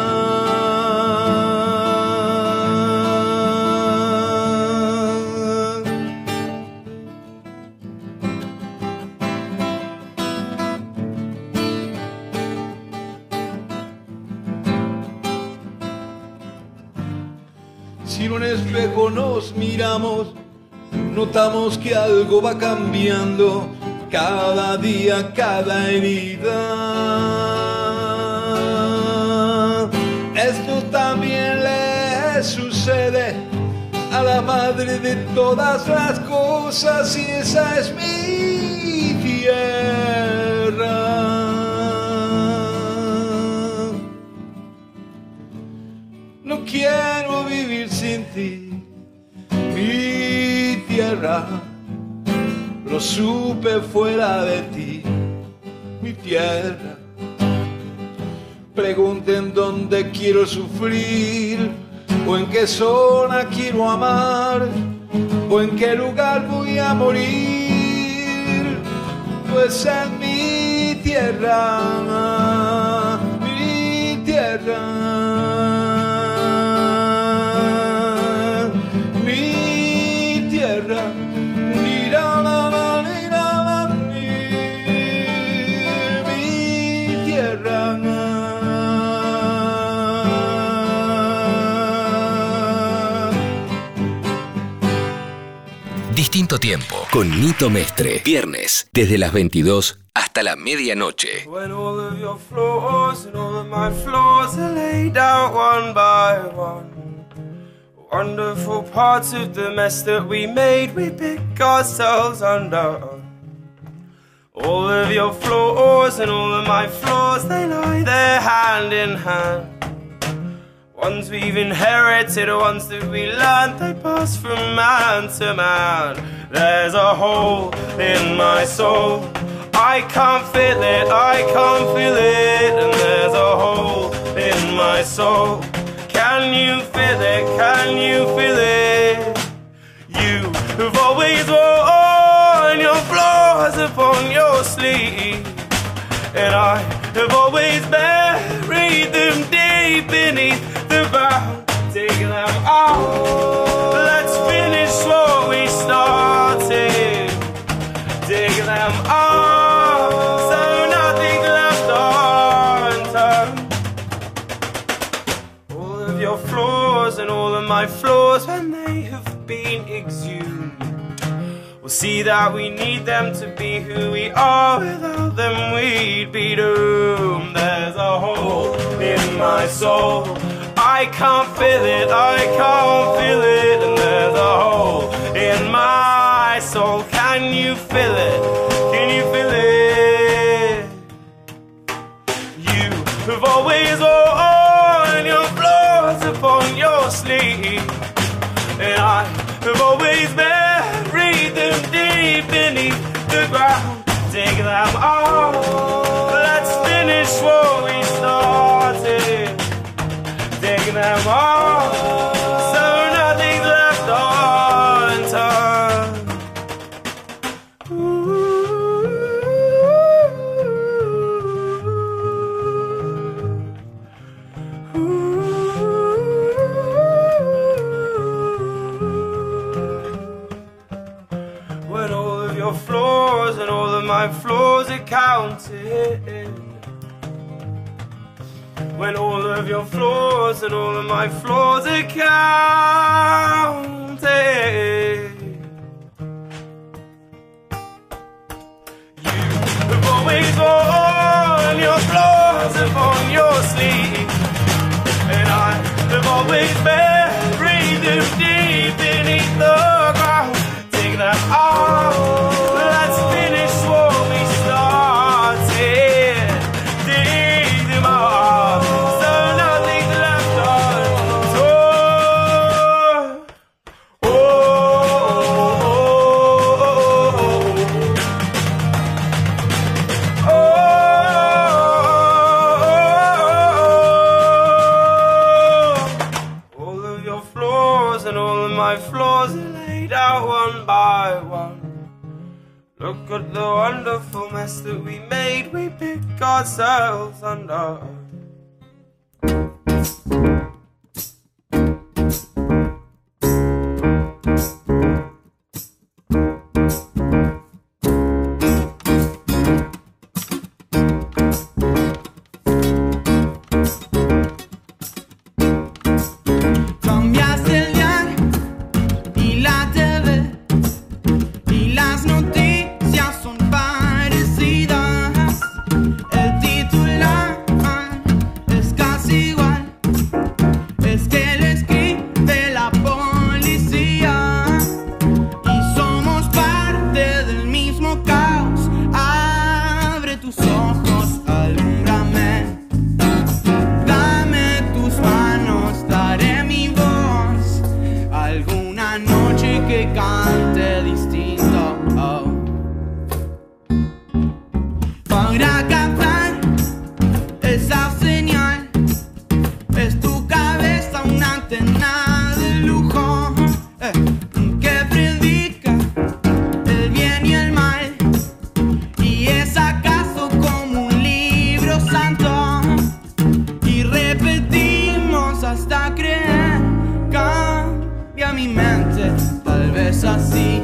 Si en un espejo nos miramos, notamos que algo va cambiando, cada día, cada herida. Esto también le sucede a la madre de todas las cosas, y esa es mi tierra. No quiero vivir sin ti, mi tierra. Lo supe fuera de ti, mi tierra. Pregunten dónde quiero sufrir, o en qué zona quiero amar, o en qué lugar voy a morir. Pues en mi tierra, mi tierra. Distinto tiempo con Nito Mestre. Viernes desde las veintidós hasta la medianoche. When all of your flaws and all of my flaws are laid out one by one, wonderful parts of the mess that we made, we pick ourselves undone. All of your flaws and all of my flaws, they lie there hand in hand. Ones we've inherited, ones that we learned, they pass from man to man. There's a hole in my soul, I can't feel it, I can't feel it. And there's a hole in my soul, can you feel it, can you feel it? You have always worn your flaws upon your sleeve, and I have always buried them deep beneath the ground. Take them out, let's finish what we started. Take them out, so nothing left undone. All of your flaws and all of my flaws, when they have been exhumed, we'll see that we need them to be who we are. Without them we'd be doomed. There's a hole in my soul, I can't feel it, I can't feel it. And there's a hole in my soul, can you feel it, can you feel it? You have always worn your flaws upon your sleeve, and I have always buried them deep beneath the ground. Take them all, let's finish what we started. Take them all, so nothing's left undone. Ooh. Ooh. When all of your flaws and all of my flaws are counted. When all of your flaws and all of my flaws are counted. You've always worn your flaws upon your sleeve, and I have always buried them deep beneath the ground. Take that off, let's finish what we started. Dig them up, so nothing's left untold. Oh, oh, oh, oh. All of your flaws and all of my flaws are laid out one by one. Look at the wonderful mess that we made, we pick ourselves under. Cambiaste el diario y la T V y las noticias son parecidas. El titular es casi igual. Es que lo escribe la policía y somos parte del mismo caos. Abre tus ojos, alúmbrame. Dame tus manos, daré mi voz. Alguna noche que cante distinto, oh. Para captar esa señal, es tu cabeza una antena de lujo, eh, que predica el bien y el mal. Y es acaso como un libro santo, y repetimos hasta creer. Cambia mi mente, tal vez así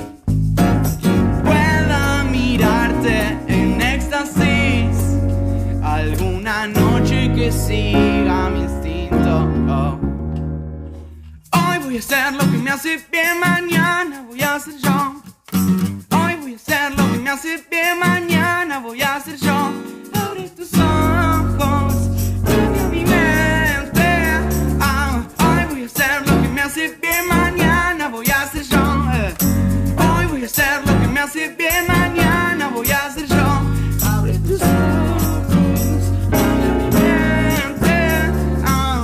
pueda mirarte en éxtasis. Alguna noche que siga mi instinto, oh. Hoy voy a hacer lo que me hace bien, mañana voy a ser yo. Hoy voy a hacer lo que me hace bien, mañana voy a ser yo. Abre tus ojos, cambia mi mente. Ah, hoy voy a hacer lo que me hace bien, mañana voy a ser yo. Eh, Hoy voy a hacer lo que me hace bien, mañana voy a ser yo. Abre tus ojos, cambia mi mente. Ah.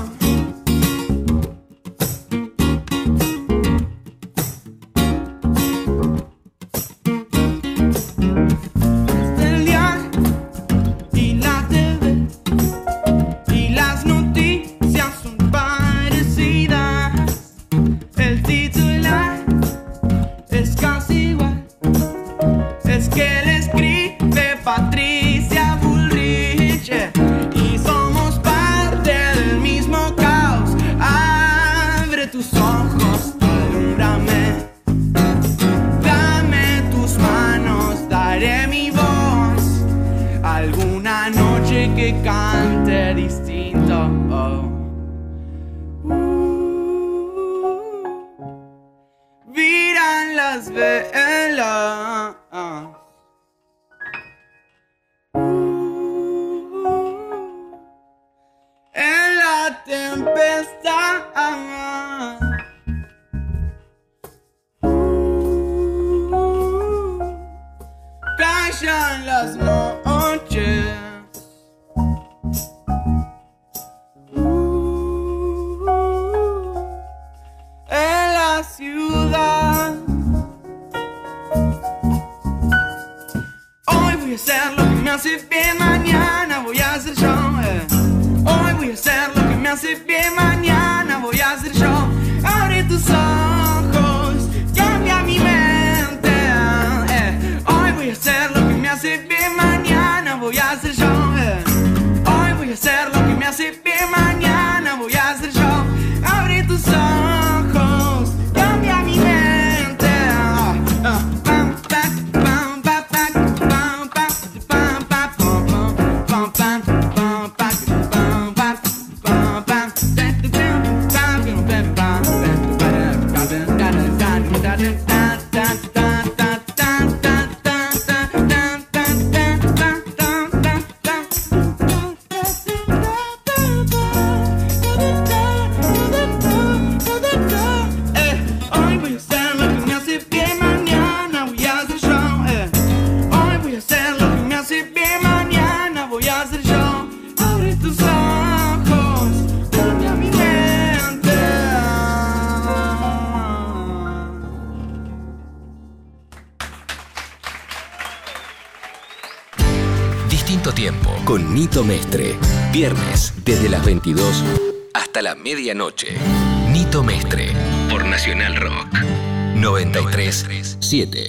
El diario y la T V y las noticias son parecidas. El titular es casi igual. Es que le escribe Patricia Bullrich, eh, y somos parte del mismo caos. Abre tus ojos, alúmbrame. Dame tus manos, daré mi voz. Alguna noche que cante distinto, oh. Uh, viran las velas. Uh, en la tempestad. Uh, callan las noches. Uh, en la ciudad. Hoy voy a hacer lo que me hace bien, mañana voy a ser yo. eh. Hoy voy a hacer lo que me hace bien, mañana voy a ser yo. Abre tus ojos, cambia mi mente. eh. Hoy voy a hacer lo que me hace bien, mañana voy a ser yo. eh. Hoy voy a hacer lo que me hace bien, mañana voy a ser yo. Abre tus ojos, cambia mi mente. Ah, ah, pam, pam. Quinto Tiempo con Nito Mestre. Viernes desde las veintidós hasta la medianoche. Nito Mestre por Nacional Rock noventa y tres punto siete.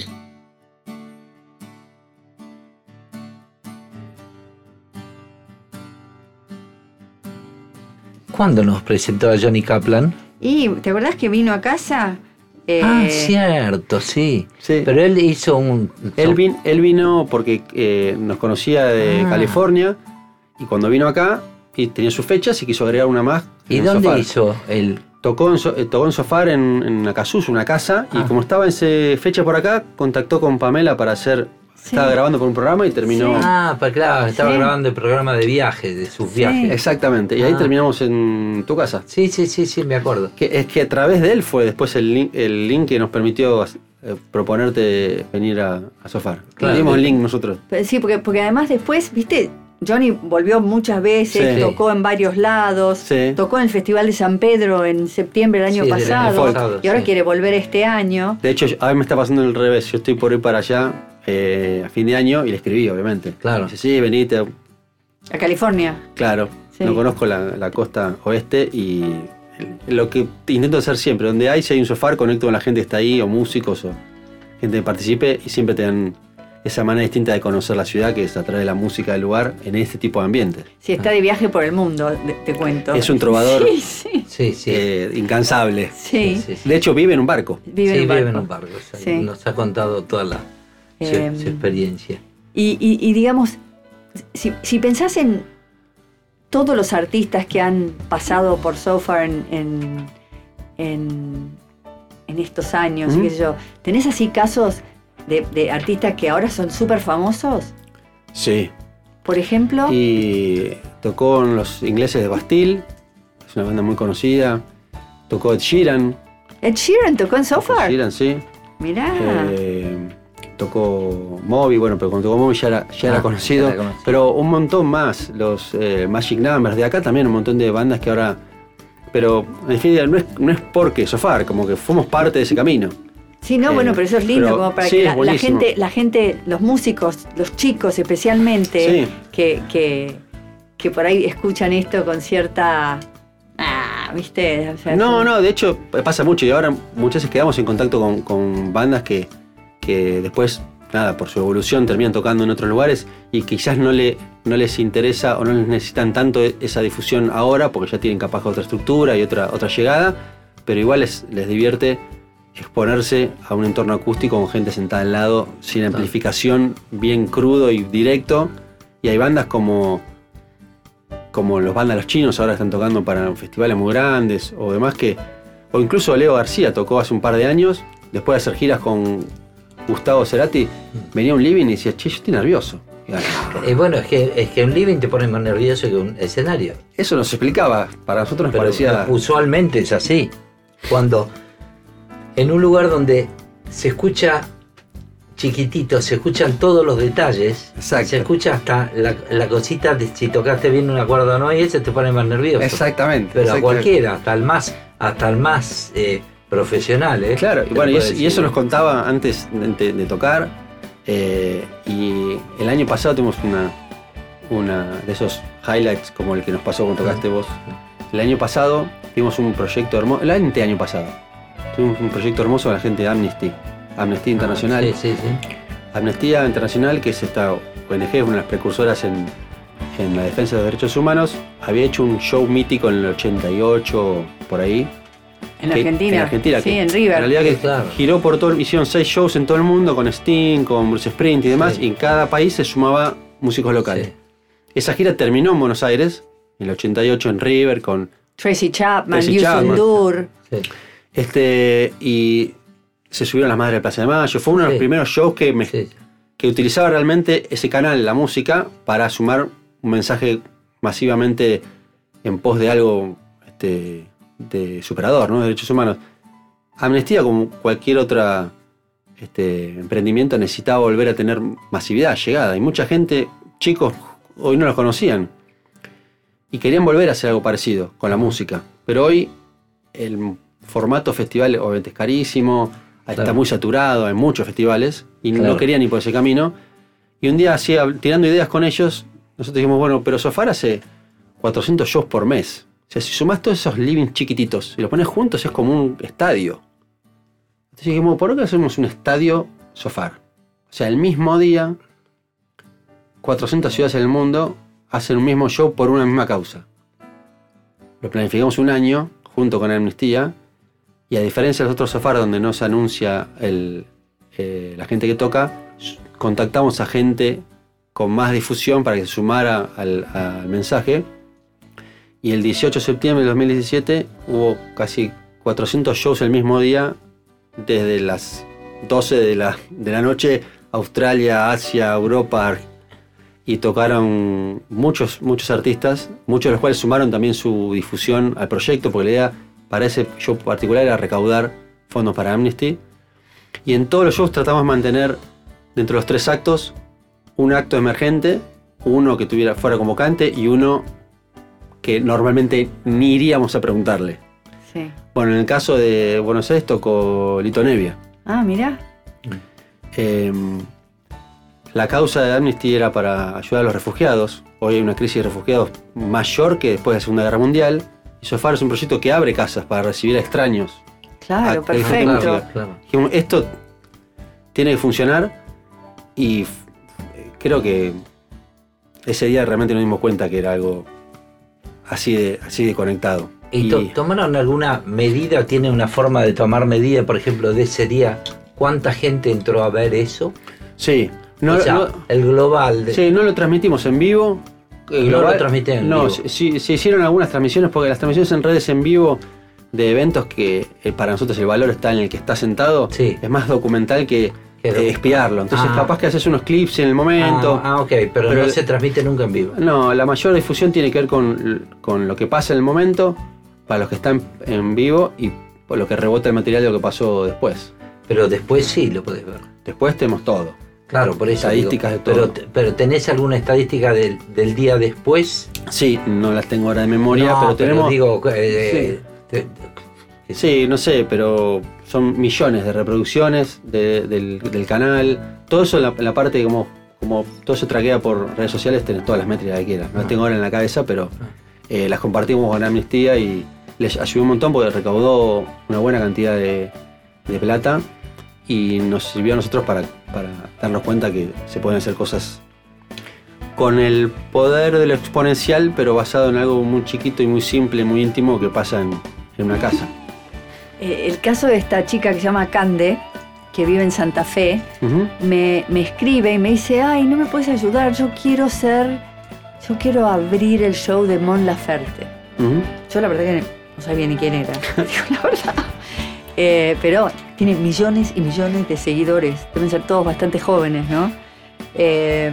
¿Cuándo nos presentó a Johnny Kaplan? ¿Y te acordás que vino a casa? Eh, Ah, cierto, sí. Sí. Pero él hizo un... Él, vin- él vino porque eh, nos conocía de Ah. California y cuando vino acá y tenía sus fechas y quiso agregar una más. ¿Y en dónde Sofar. hizo él? Tocó en, So- eh, tocó en Sofar en, en Acasuso, una casa, y Ah. como estaba en ese fecha por acá, contactó con Pamela para hacer... Sí. Estaba grabando por un programa y terminó... Sí. Ah, pues claro, estaba Sí. grabando el programa de viajes, de sus Sí. viajes. Exactamente, y ahí Ah. terminamos en tu casa. Sí, sí, sí, sí, me acuerdo. Que, es que a través de él fue después el link, el link que nos permitió eh, proponerte venir a, a Sofar. Claro. Le dimos el link nosotros. Pero sí, porque, porque además después, viste, Johnny volvió muchas veces, Sí. tocó en varios lados, Sí. tocó en el Festival de San Pedro en septiembre del año Sí, del año pasado, pasado, y ahora sí. quiere volver este año. De hecho, yo- a mí me está pasando el revés. Yo estoy por ir para allá eh, a fin de año y le escribí, obviamente. Claro. Dice, sí, venite. A California. Claro, Sí. no conozco la, la costa oeste y lo que intento hacer siempre, donde hay, si hay un sofá, conecto con la gente que está ahí, o músicos, o gente que participe, y siempre te dan esa manera distinta de conocer la ciudad, que es a través de la música del lugar, en este tipo de ambiente. Sí, está de viaje por el mundo, de- te cuento. Es un trovador Sí, sí. Sí, sí. eh, incansable. Sí, sí, sí. De hecho, vive en un barco. vive Sí, en un barco. vive en un barco. o sea, Sí. Nos ha contado toda la, su, Em, su experiencia. Y, y- y digamos, si, si pensás en todos los artistas que han pasado por Sofar en, en, en, en estos años, y Ujú. qué sé yo, ¿tenés así casos de, de artistas que ahora son súper famosos? Sí. Por ejemplo, Y tocó en los ingleses de Bastille, es una banda muy conocida. Tocó Ed Sheeran. Ed Sheeran tocó en Ed Sofar. Sheeran, sí. Mirá. Eh, tocó Moby, bueno, pero cuando tocó Moby ya era, ya era Ah, conocido. ya era conocido. Pero un montón más, los eh, Magic Numbers, de acá también un montón de bandas que ahora... Pero en definitiva no es, no es porque Sofar, como que fuimos parte de ese camino. Sí, no, Eh, bueno, pero eso es lindo, pero como para sí, que es la, la buenísimo. gente, la gente, los músicos, los chicos especialmente, Sí. que, que, que por ahí escuchan esto con cierta... Ah, ¿viste? O sea, No, como- no, de hecho pasa mucho y ahora muchas veces quedamos en contacto con, con bandas que, que después, nada, por su evolución terminan tocando en otros lugares y quizás no, le, no les interesa o no les necesitan tanto esa difusión ahora porque ya tienen capaz otra estructura y otra, otra llegada, pero igual les, les divierte exponerse a un entorno acústico con gente sentada al lado, sin amplificación, bien crudo y directo. Y hay bandas como... como los bandas Los Chinos ahora están tocando para festivales muy grandes o demás que... O incluso Leo García tocó hace un par de años, después de hacer giras con Gustavo Cerati, venía a un living y decía, che, yo estoy nervioso. Y, ah, Eh, bueno, es que, es que un living te pone más nervioso que un escenario. eso nos explicaba, para nosotros nos Pero parecía... usualmente es así. Cuando en un lugar donde se escucha chiquitito, se escuchan todos los detalles, Exacto. se escucha hasta la, la cosita de si tocaste bien una cuerda o no, y ese te pone más nervioso. Exactamente. Pero a exactamente. cualquiera, hasta el más, hasta el más eh, profesional, ¿eh? Claro, y Te bueno, y, lo es- puedo y eso decir. nos contaba antes de, de tocar. eh, y el año pasado tuvimos una, una de esos highlights como el que nos pasó cuando tocaste vos. El año pasado tuvimos un proyecto hermoso, el ante año pasado, tuvimos un proyecto hermoso con la gente de Amnesty, Amnesty Internacional. Sí, sí, sí. Amnistía Internacional, que es esta O N G, es una de las precursoras en, en la defensa de los derechos humanos, había hecho un show mítico en el ochenta y ocho, por ahí. En que- Argentina. En Argentina, Sí, que en River. En realidad que Sí, claro. giró por todo, hicieron seis shows en todo el mundo con Sting, con Bruce Springsteen y demás, Sí. y en cada país se sumaba músicos locales. Sí. Esa gira terminó en Buenos Aires, en el ochenta y ocho en River, con Tracy Chapman, Tracy Youssou Chapman. N'Dour. Sí. este y se subieron las Madres de Plaza de Mayo. Fue uno de los Sí. primeros shows que me, Sí. que utilizaba realmente ese canal, la música, para sumar un mensaje masivamente en pos de algo este, de superador, ¿no? De derechos humanos. Amnistía, como cualquier otra este, emprendimiento, necesitaba volver a tener masividad, llegada. Y mucha gente, chicos, hoy no los conocían. Y querían volver a hacer algo parecido con la música. Pero hoy el formato festival obviamente es carísimo, está Claro. muy saturado, hay muchos festivales, y Claro. no querían ir por ese camino. Y un día, así, hab- tirando ideas con ellos, nosotros dijimos, bueno, pero Sofar hace cuatrocientos shows por mes. O sea, si sumás todos esos livings chiquititos y los pones juntos es como un estadio. Entonces dijimos, ¿por qué hacemos un estadio Sofar? O sea, el mismo día, cuatrocientas ciudades en el mundo hacen un mismo show por una misma causa. Lo planificamos un año junto con Amnistía y a diferencia de los otros Sofar donde no se anuncia el, eh, la gente que toca, contactamos a gente con más difusión para que se sumara al, al mensaje. Y el dieciocho de septiembre de dos mil diecisiete hubo casi cuatrocientos shows el mismo día, desde las doce de la, de la noche, Australia, Asia, Europa, y tocaron muchos, muchos artistas, muchos de los cuales sumaron también su difusión al proyecto, porque la idea para ese show particular era recaudar fondos para Amnesty. Y en todos los shows tratamos de mantener dentro de los tres actos un acto emergente, uno que tuviera fuera convocante y uno que normalmente ni iríamos a preguntarle. Sí. Bueno, en el caso de Buenos Aires tocó Lito Nevia. Ah, mirá. Eh, la causa de Amnesty era para ayudar a los refugiados. Hoy hay una crisis de refugiados mayor que después de la Segunda Guerra Mundial. Y Sofar es un proyecto que abre casas para recibir a extraños. Claro, a, perfecto. Claro, claro. Dijimos, esto tiene que funcionar y f- creo que ese día realmente nos dimos cuenta que era algo así de, así de conectado. ¿Y to- tomaron alguna medida? ¿Tiene una forma de tomar medida, por ejemplo, de ese día? ¿Cuánta gente entró a ver eso? Sí. No, o sea, no- el global. De, sí, no lo transmitimos en vivo. el Global- no lo transmiten en No, vivo. sí, sí, se hicieron algunas transmisiones porque las transmisiones en redes en vivo de eventos que eh, para nosotros el valor está en el que está sentado, Sí. es más documental que Que eh, espiarlo. Entonces Ah. capaz que haces unos clips en el momento. Ah, ah, ok, pero, Pero- no se transmite nunca en vivo. No, la mayor difusión tiene que ver con, con lo que pasa en el momento, para los que están en vivo y por lo que rebota el material de lo que pasó después. Pero después sí lo podés ver. Después tenemos todo. Claro, por eso. Estadísticas digo, de todo. Pero, pero ¿tenés alguna estadística del, del día después? Sí, no las tengo ahora de memoria, No, pero tenemos... digo, eh, te- Sí, no sé, pero son millones de reproducciones de- del, del canal. Todo eso en la, en la parte como, como todo se traquea por redes sociales, tenés todas las métricas que quieras. No las tengo ahora en la cabeza, pero eh, las compartimos con Amnistía y les ayudó un montón porque recaudó una buena cantidad de, de plata y nos sirvió a nosotros para, para darnos cuenta que se pueden hacer cosas con el poder de lo exponencial, pero basado en algo muy chiquito y muy simple, muy íntimo que pasa en, en una casa. Eh, el caso de esta chica que se llama Cande, que vive en Santa Fe, Ujú. me, me escribe y me dice, ay, ¿no me puedes ayudar? Yo quiero ser, yo quiero abrir el show de Mon Laferte. Ujú. Yo la verdad que no sabía ni quién era, digo la verdad. Eh, pero tiene millones y millones de seguidores, deben ser todos bastante jóvenes, ¿no? Eh,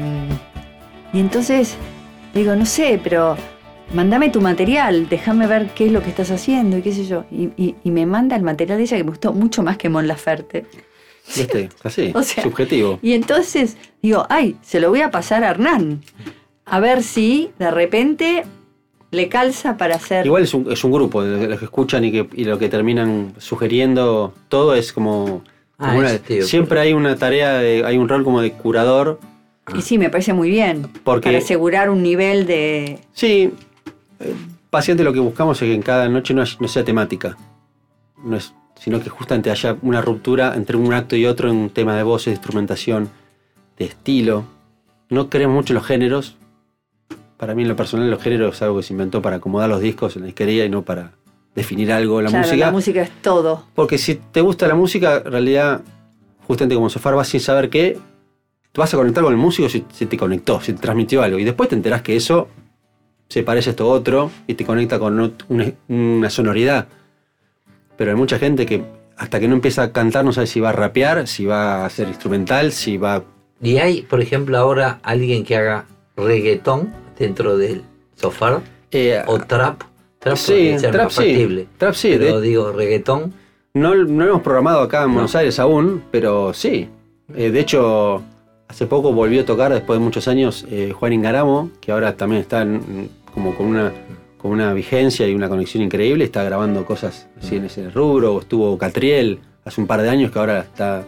y entonces digo, no sé, pero mándame tu material, déjame ver qué es lo que estás haciendo y qué sé yo. Y, y- y me manda el material de ella que me gustó mucho más que Mon Laferte. ¿Viste? Así, O sea, subjetivo. Y entonces digo, ay, se lo voy a pasar a Hernán. A ver si de repente le calza para hacer... Igual es un, es un grupo de los que escuchan y, que, y lo que terminan sugiriendo, todo es como... Ah, como una- ese tío. siempre hay una tarea, de, hay un rol como de curador. Y sí, me parece muy bien. Porque- Para asegurar un nivel de... Sí, eh, básicamente lo que buscamos es que en cada noche no, haya- no sea temática, no es, sino que justamente haya una ruptura entre un acto y otro en un tema de voces, de instrumentación, de estilo. No creemos mucho en los géneros. Para mí en lo personal los géneros es algo que se inventó para acomodar los discos en la disquería y no para definir algo en la claro, música. la música es todo. Porque si te gusta la música, en realidad, justamente como Sofar, vas sin saber qué, te vas a conectar con el músico si, si te conectó, si te transmitió algo. Y después te enterás que eso se parece a esto otro y te conecta con ot- una, una sonoridad. Pero hay mucha gente que hasta que no empieza a cantar no sabe si va a rapear, si va a hacer instrumental, si va... Y hay, por ejemplo, ahora alguien que haga reggaetón dentro del Sofar Eh, o trap. Trap sí, podría ser trap más sí, factible. trap sí, Pero de- digo, reggaetón. No, no lo hemos programado acá en No. Buenos Aires aún, pero sí. Eh, de hecho, hace poco volvió a tocar, después de muchos años, eh, Juan Ingaramo, que ahora también está en- como con una, con una vigencia y una conexión increíble, está grabando cosas así en ese rubro. Estuvo Catriel hace un par de años, que ahora está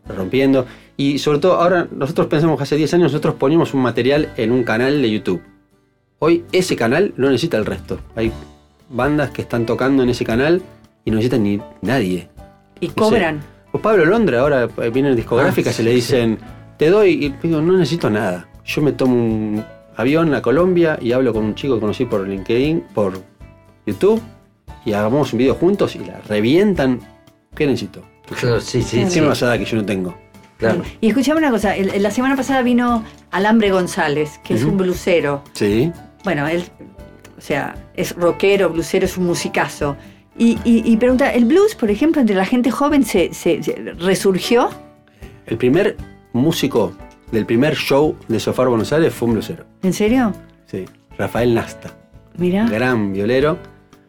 rompiendo. Y sobre todo, ahora nosotros pensamos que hace diez años nosotros poníamos un material en un canal de YouTube. Hoy ese canal no necesita el resto. Hay bandas que están tocando en ese canal y no necesitan ni nadie. Y No cobran. sé. Pues Pablo Londra ahora vienen discográficas Ah, y le sí, dicen, te doy, y digo, no necesito nada. Yo me tomo un avión a Colombia y hablo con un chico que conocí por LinkedIn, por YouTube, y hagamos un video juntos y la revientan. ¿Qué necesito? Claro, sí, sí, Sí, sí. me vas a dar que yo no tengo. Claro. Y escuchame una cosa, el- la semana pasada vino Alambre González, que es Ujú. un blusero. Sí. Bueno, él, o sea, es rockero, blusero, es un musicazo. Y, y- y pregunta, ¿el blues, por ejemplo, entre la gente joven se, se- se resurgió? El primer músico del primer show de Sofar Buenos Aires fue un blusero. ¿En serio? Sí. Rafael Nasta. Mirá. Gran violero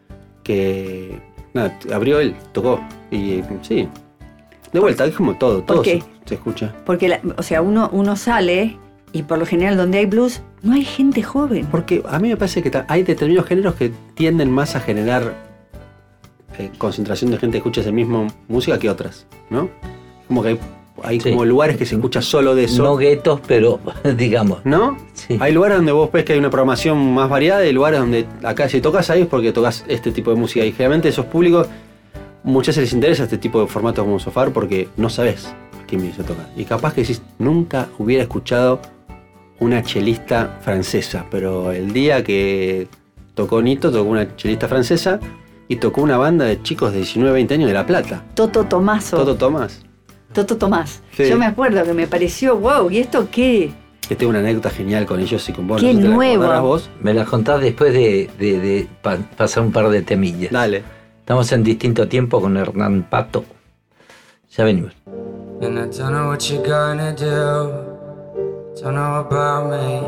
que nada, abrió él, tocó. Y sí. De vuelta, es como todo, todo ¿Por qué? se, se escucha. Porque, la- o sea, uno, uno sale y por lo general donde hay blues no hay gente joven. Porque a mí me parece que ta- hay determinados géneros que tienden más a generar eh, concentración de gente que escucha esa misma música que otras, ¿no? Como que hay, hay Sí. como lugares que se escucha solo de eso. No guetos, pero digamos. ¿No? Sí. Hay lugares donde vos ves que hay una programación más variada y lugares donde acá si tocas ahí es porque tocas este tipo de música. Y generalmente esos públicos muchas veces les interesa este tipo de formatos como Sofar porque no sabes a quién vienes a tocar. Y capaz que decís, nunca hubiera escuchado una chelista francesa, pero el día que tocó Nito, tocó una chelista francesa y tocó una banda de chicos de diecinueve, veinte años de La Plata. Toto Tomaso. Toto Tomás. Toto Tomás. Sí. Yo me acuerdo que me pareció, wow, ¿y esto qué? Que tengo una anécdota genial con ellos y con vos. Qué no sé si te la nuevo. acordarás vos. Me la contás después de, de- de pa- pasar un par de temillas. Dale. Estamos en distinto tiempo con Hernán Pato. Ya venimos. And I don't know what you're gonna do. Don't know about me.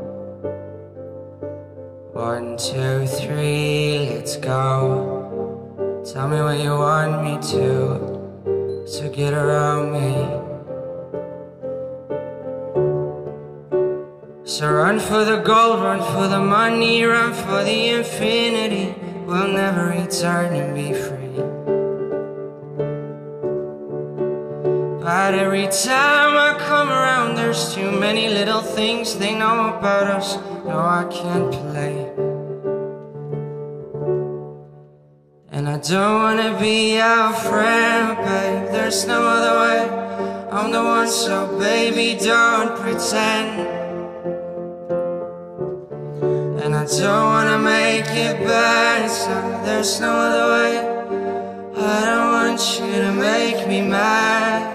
One, two, three, let's go. Tell me what you want me to. So get around me. So run for the gold, run for the money, run for the infinity. We'll never return and be free. But every time I come around, there's too many little things they know about us. No, I can't play. And I don't wanna be your friend, babe. There's no other way. I'm the one, so baby, don't pretend. And I don't wanna make it bad, so there's no other way. I don't want you to make me mad.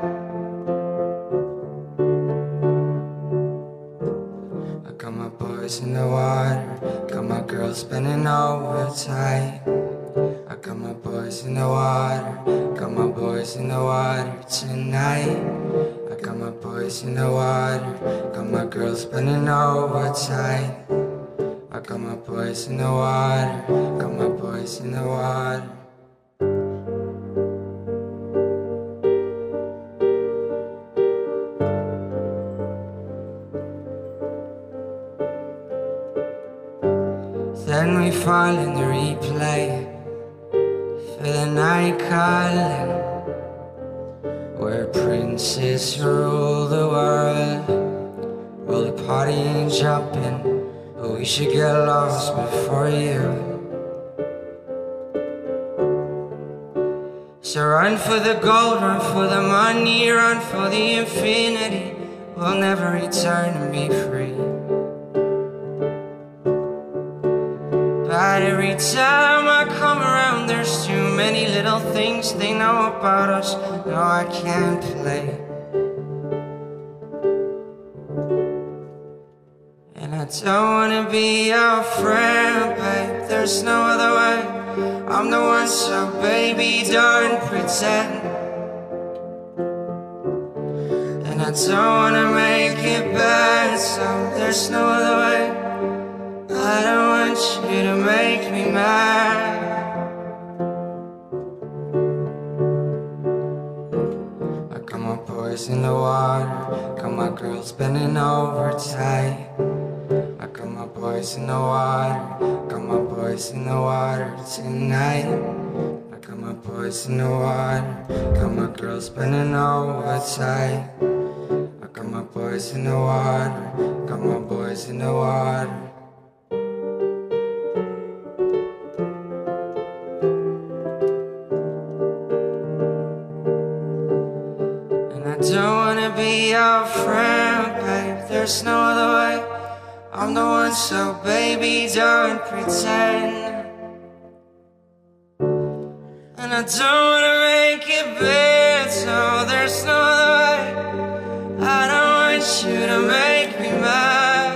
I got my boys in the water, got my girls spending overtime. I got my boys in the water, got my boys in the water tonight. I got my boys in the water, got my girls spending overtime. I got my boys in the water, got my boys in the water. Then we fall in the replay, feel the night calling, where princes rule the world. Well, the party ain't jumping, but we should get lost before you. So run for the gold, run for the money, run for the infinity. We'll never return and be free. But every time I come around, there's too many little things they know about us. No, I can't play. And I don't wanna be your friend, babe. There's no other way. I'm the one, so baby, don't pretend. And I don't wanna make it bad, so there's no other way. I don't want you to make me mad. I got my boys in the water, got my girls bending over tight. I got my boys in the water, got my boys in the water tonight. I got my boys in the water, got my girls spending overtime. I got my boys in the water, got my boys in the water. And I don't wanna be your friend, babe, there's no other way. I'm the one, so baby, don't pretend. And I don't wanna make it bad, so there's no other way. I don't want you to make me mad.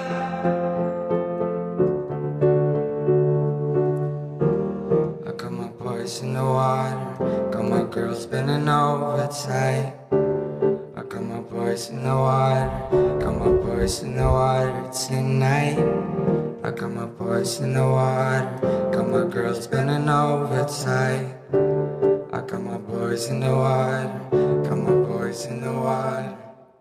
I got my boys in the water, got my girls bending over tight. I got my boys in the water, got my boys in the water tonight. I got my boys in the water, got my girls bending over tight. I got my boys in the water, got my boys in the water.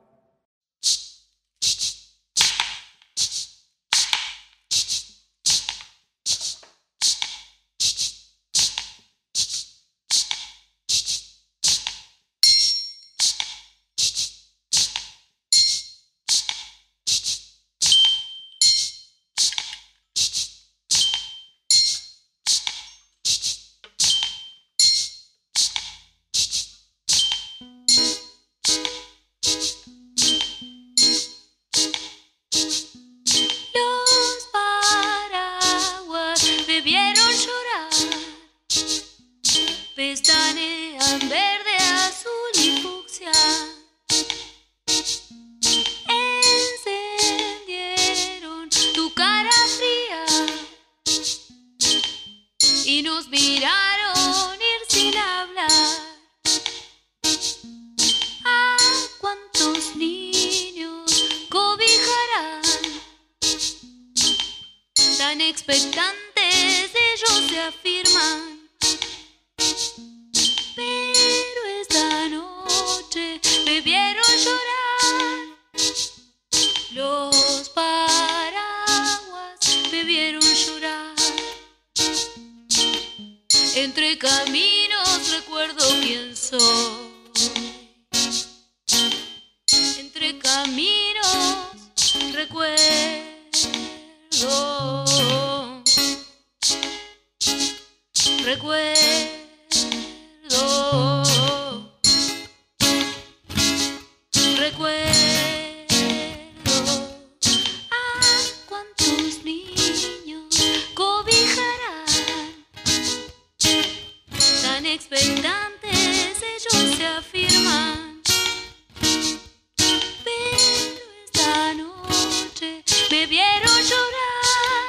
Los paraguas debieron llorar, pestañean verde, azul y fucsia. Encendieron tu cara fría y nos miraron ir sin hablar. ¿A cuántos niños cobijarán? Tan expectantes ellos se afirman. Pero esta noche me vieron llorar. Los paraguas me vieron llorar. Entre caminos recuerdo quién soy. Entre caminos recuerdo. Recuerdo, recuerdo a cuántos niños cobijarán. Tan expectantes ellos se afirman. Pero esta noche me vieron llorar.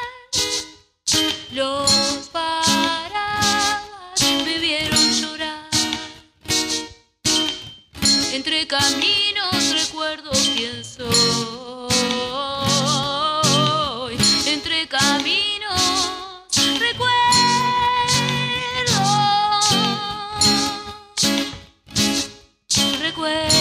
Los paraguas me vieron llorar. Entre caminos recuerdo quién soy. Entre caminos recuerdo. Recuerdo.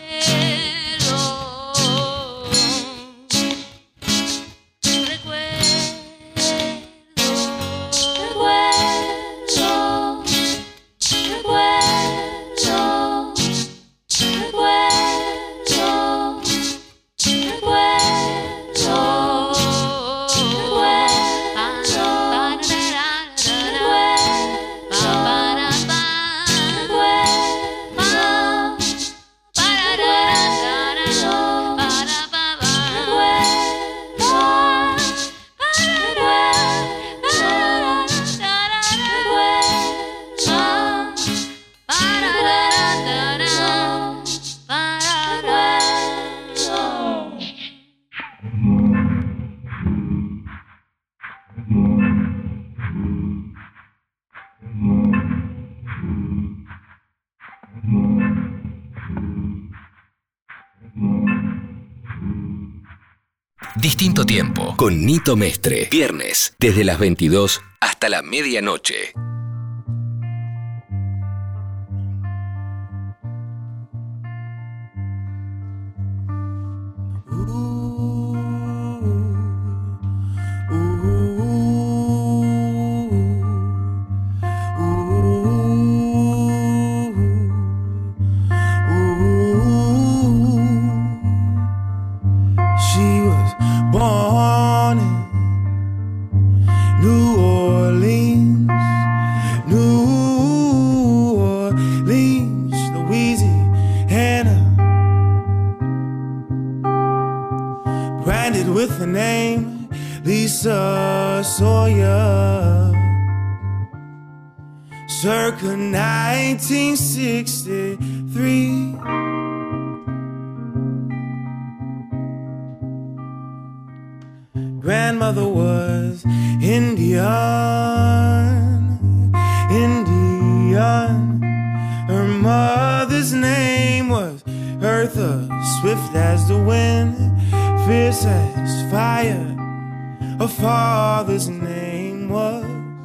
Distinto tiempo con Nito Mestre. Viernes desde las veintidós hasta la medianoche. Ooh, ooh, ooh. branded with the name Lisa Sawyer. Circa nineteen sixty-three. Grandmother was Indian, Indian. Her mother's name was Eartha, swift as the wind, fierce as fire. Her father's name was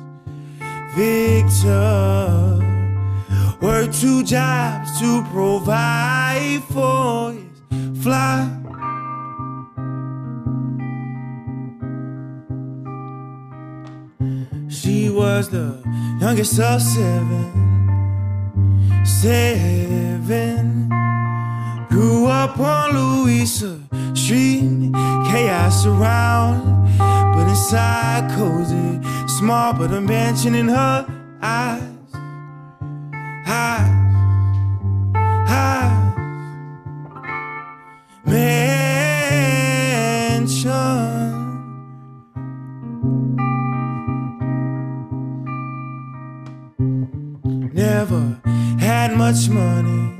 Victor. Worked two jobs to provide for his flock. She was the youngest of seven, seven. Grew up on Louisa Street, chaos around, but inside cozy, small but a mansion in her eyes, eyes, eyes. Mansion. Never had much money,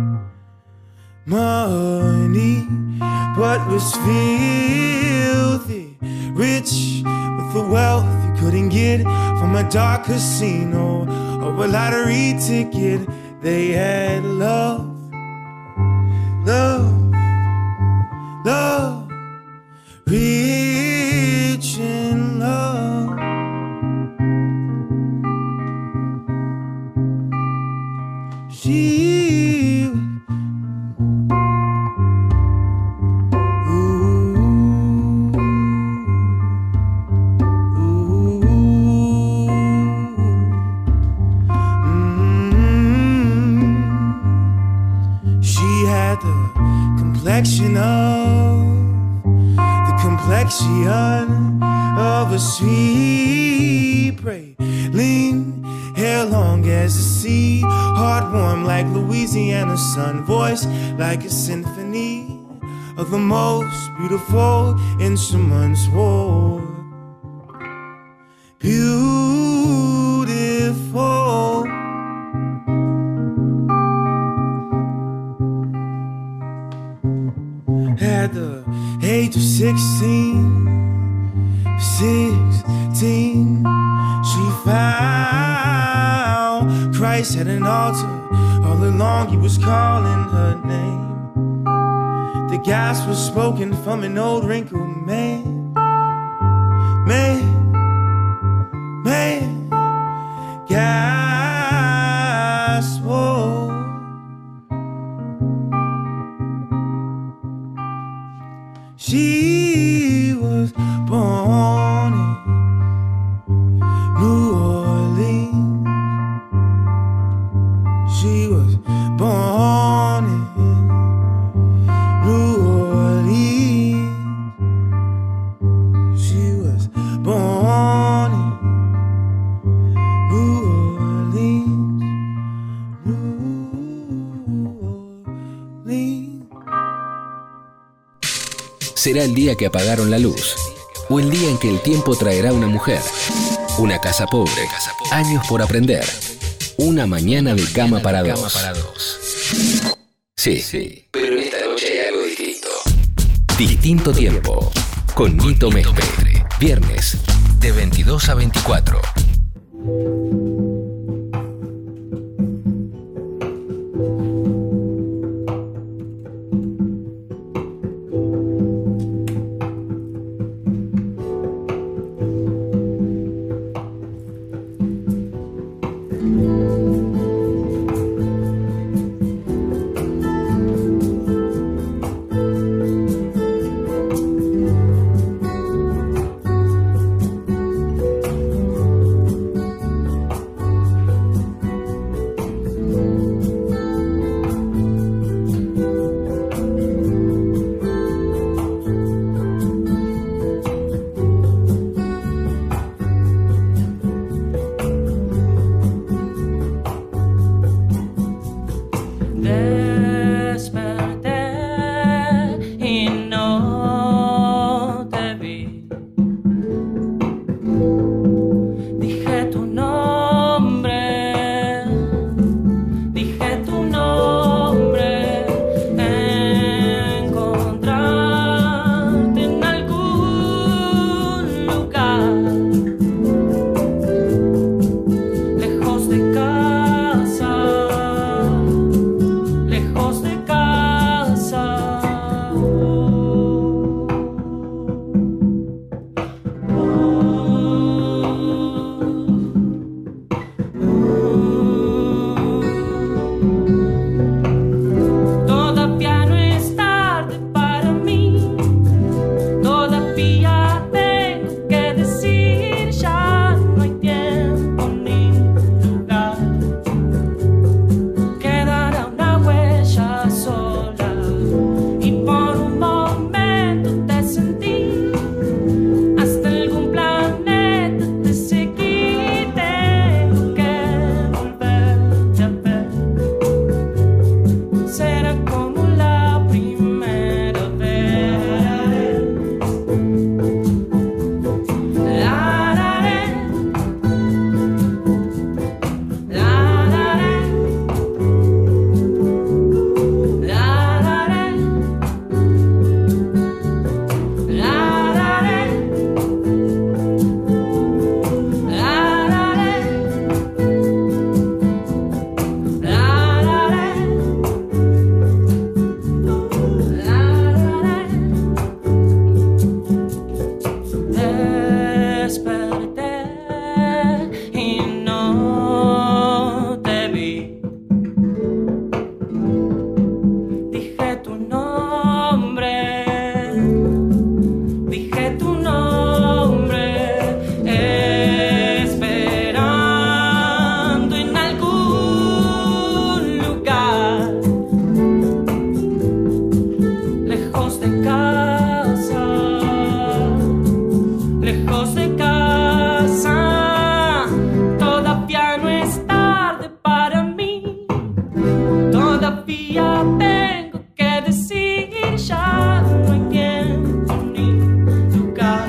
money, but was filthy rich with the wealth you couldn't get from a dark casino or a lottery ticket. They had love, love, love, rich in love. She, ooh, ooh, mm-hmm. She had the complexion of, the complexion of a sweet prey, lean, hair long as the sea, heart warm like Louisiana sun, voice like a symphony of the most beautiful instruments. Whoa, beautiful. At the age of sixteen, sixteen, she found Christ at an altar. All along he was calling her name. The gospel was spoken from an old wrinkled man. Man, man, gospel. She was born in New Orleans. She was born in New Orleans. She was born in New Orleans. New Orleans. Será el día que apagaron la luz, o el día en que el tiempo traerá una mujer, una casa pobre, años por aprender, una mañana de cama para dos. Sí, sí, pero esta noche hay algo distinto. Distinto tiempo, con Nito Mestre. Viernes, de veintidós a veinticuatro. casa, lejos de casa. Todavía no es tarde para mí, todavía tengo que decir, ya no hay tiempo ni lugar.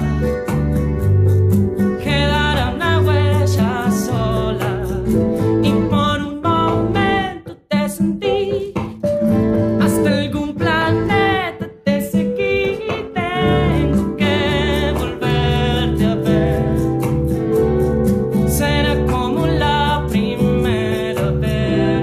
Quedará una huella sola y por un momento te sentí. Hasta algún planeta te seguí. Tengo que volverte a ver. Será como la primera vez.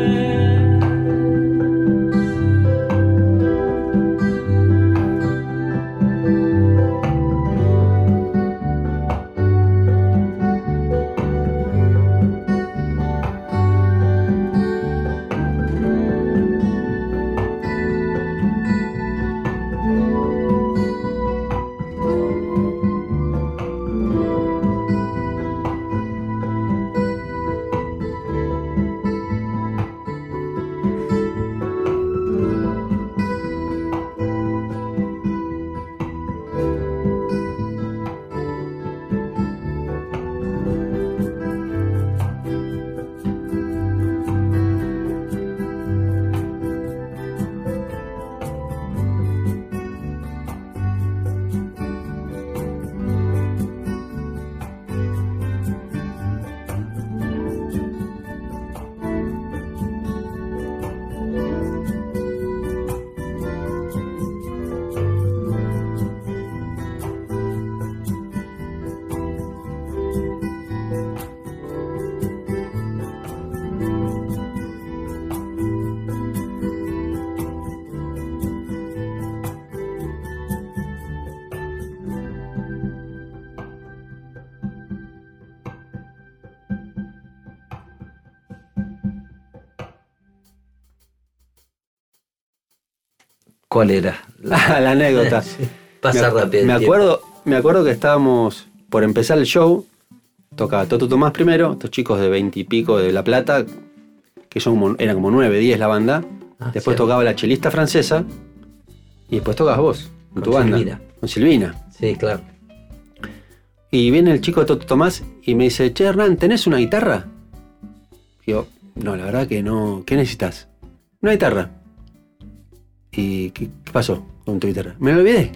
¿Cuál era? La, la anécdota. Sí, pasa me, rápido. el Me tiempo. acuerdo, me acuerdo que estábamos por empezar el show. Tocaba Toto Tomás primero, estos chicos de veinte y pico de La Plata, que son como, eran como nueve, diez la banda. Ah, después sí. tocaba la chelista francesa. Y después tocabas vos, con tu Con banda. Silvina. Con Silvina. Sí, claro. Y viene el chico de Toto Tomás y me dice, che, Hernán, ¿tenés una guitarra? Y yo, no, la verdad que no. ¿Qué necesitas? Una guitarra. ¿Y qué, qué pasó con tu guitarra? Me la olvidé.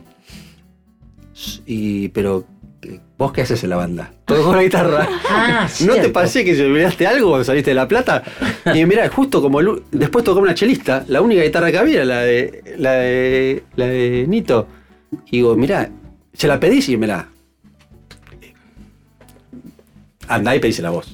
Y, pero, ¿vos qué haces en la banda? Todo con la guitarra. Ah, ¿No cierto. te pasé que se olvidaste algo cuando saliste de La Plata? Y mirá, justo como el- después tocó una chelista, la única guitarra que había era la de, la de, la de Nito. Y digo, mirá, se la pedís y me la... Andá y pedísela vos.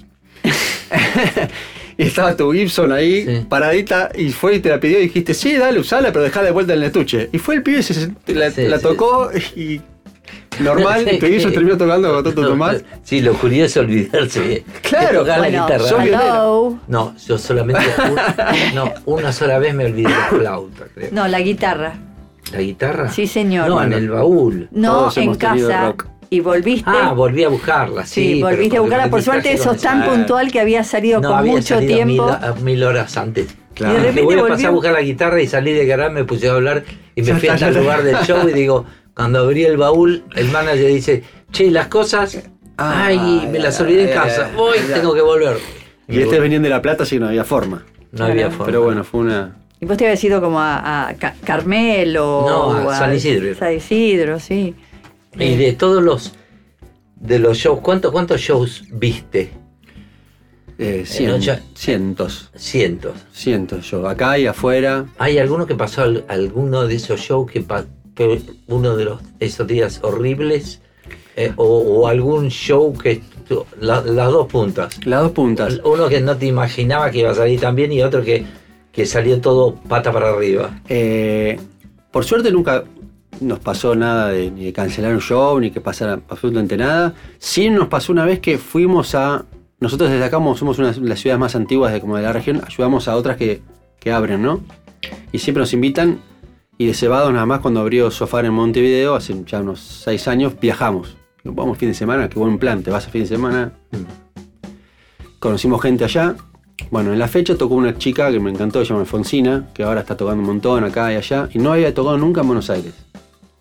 Y estaba tu Gibson ahí, Sí. paradita, y fue y te la pidió y dijiste, sí, dale, usala, pero dejala de vuelta en el estuche. Y fue el pibe, se, se- la, Sí, la sí. tocó y... Normal, y tu Gibson terminó tocando con Toto Tomás. Sí, lo curioso es olvidarse de Claro, tocar Bueno, la guitarra. soy hello. No, yo solamente un- no, una sola vez me olvidé la flauta, creo. No, la guitarra. ¿La guitarra? Sí, señor. No, en el baúl. No, Todos en hemos tenido casa. rock. Y volviste. Ah, volví a buscarla, sí. sí, volviste pero a buscarla. Por me suerte distraje sos con tan eso. puntual que había salido No, con había mucho salido tiempo. Mil, a- mil horas antes. Claro. Y de Dije, repente voy a volvió. pasar a buscar la guitarra y salí de garage, me puse a hablar y me Ya fui está, hasta ya el está. lugar del show y digo, cuando abrí el baúl, el manager dice, che, las cosas, ay, Ay, me las ay, olvidé en ay, casa, ay, hoy ay, tengo que volver. Y este venían de La Plata, así que no había forma. No había Claro. forma. Pero bueno, fue una... Y vos te habías ido como a, a Ca- Carmelo. No, o a San Isidro. San Isidro, sí. Y de todos los de los shows, ¿cuántos, cuántos shows viste? Eh, En cien- ocho- cientos. Cientos. Cientos yo. Acá y afuera. ¿Hay alguno que pasó al- alguno de esos shows que, pa- que uno de los esos días horribles? Eh, o, o algún show que estu- la- las dos puntas. Las dos puntas. Uno que no te imaginaba que iba a salir tan bien y otro que, que salió todo pata para arriba. Eh, por suerte nunca nos pasó nada de ni de cancelar un show, ni que pasara absolutamente nada. Sí nos pasó una vez que fuimos a... Nosotros desde acá como somos una de las ciudades más antiguas de, como de la región, ayudamos a otras que, que abren, ¿no? Y siempre nos invitan. Y de Cebados nada más cuando abrió Sofar en Montevideo, hace ya unos seis años, viajamos. Vamos fin de semana, qué buen plan, te vas a fin de semana. Conocimos gente allá. Bueno, en la fecha tocó una chica que me encantó, se llama Alfonsina, que ahora está tocando un montón acá y allá, y no había tocado nunca en Buenos Aires.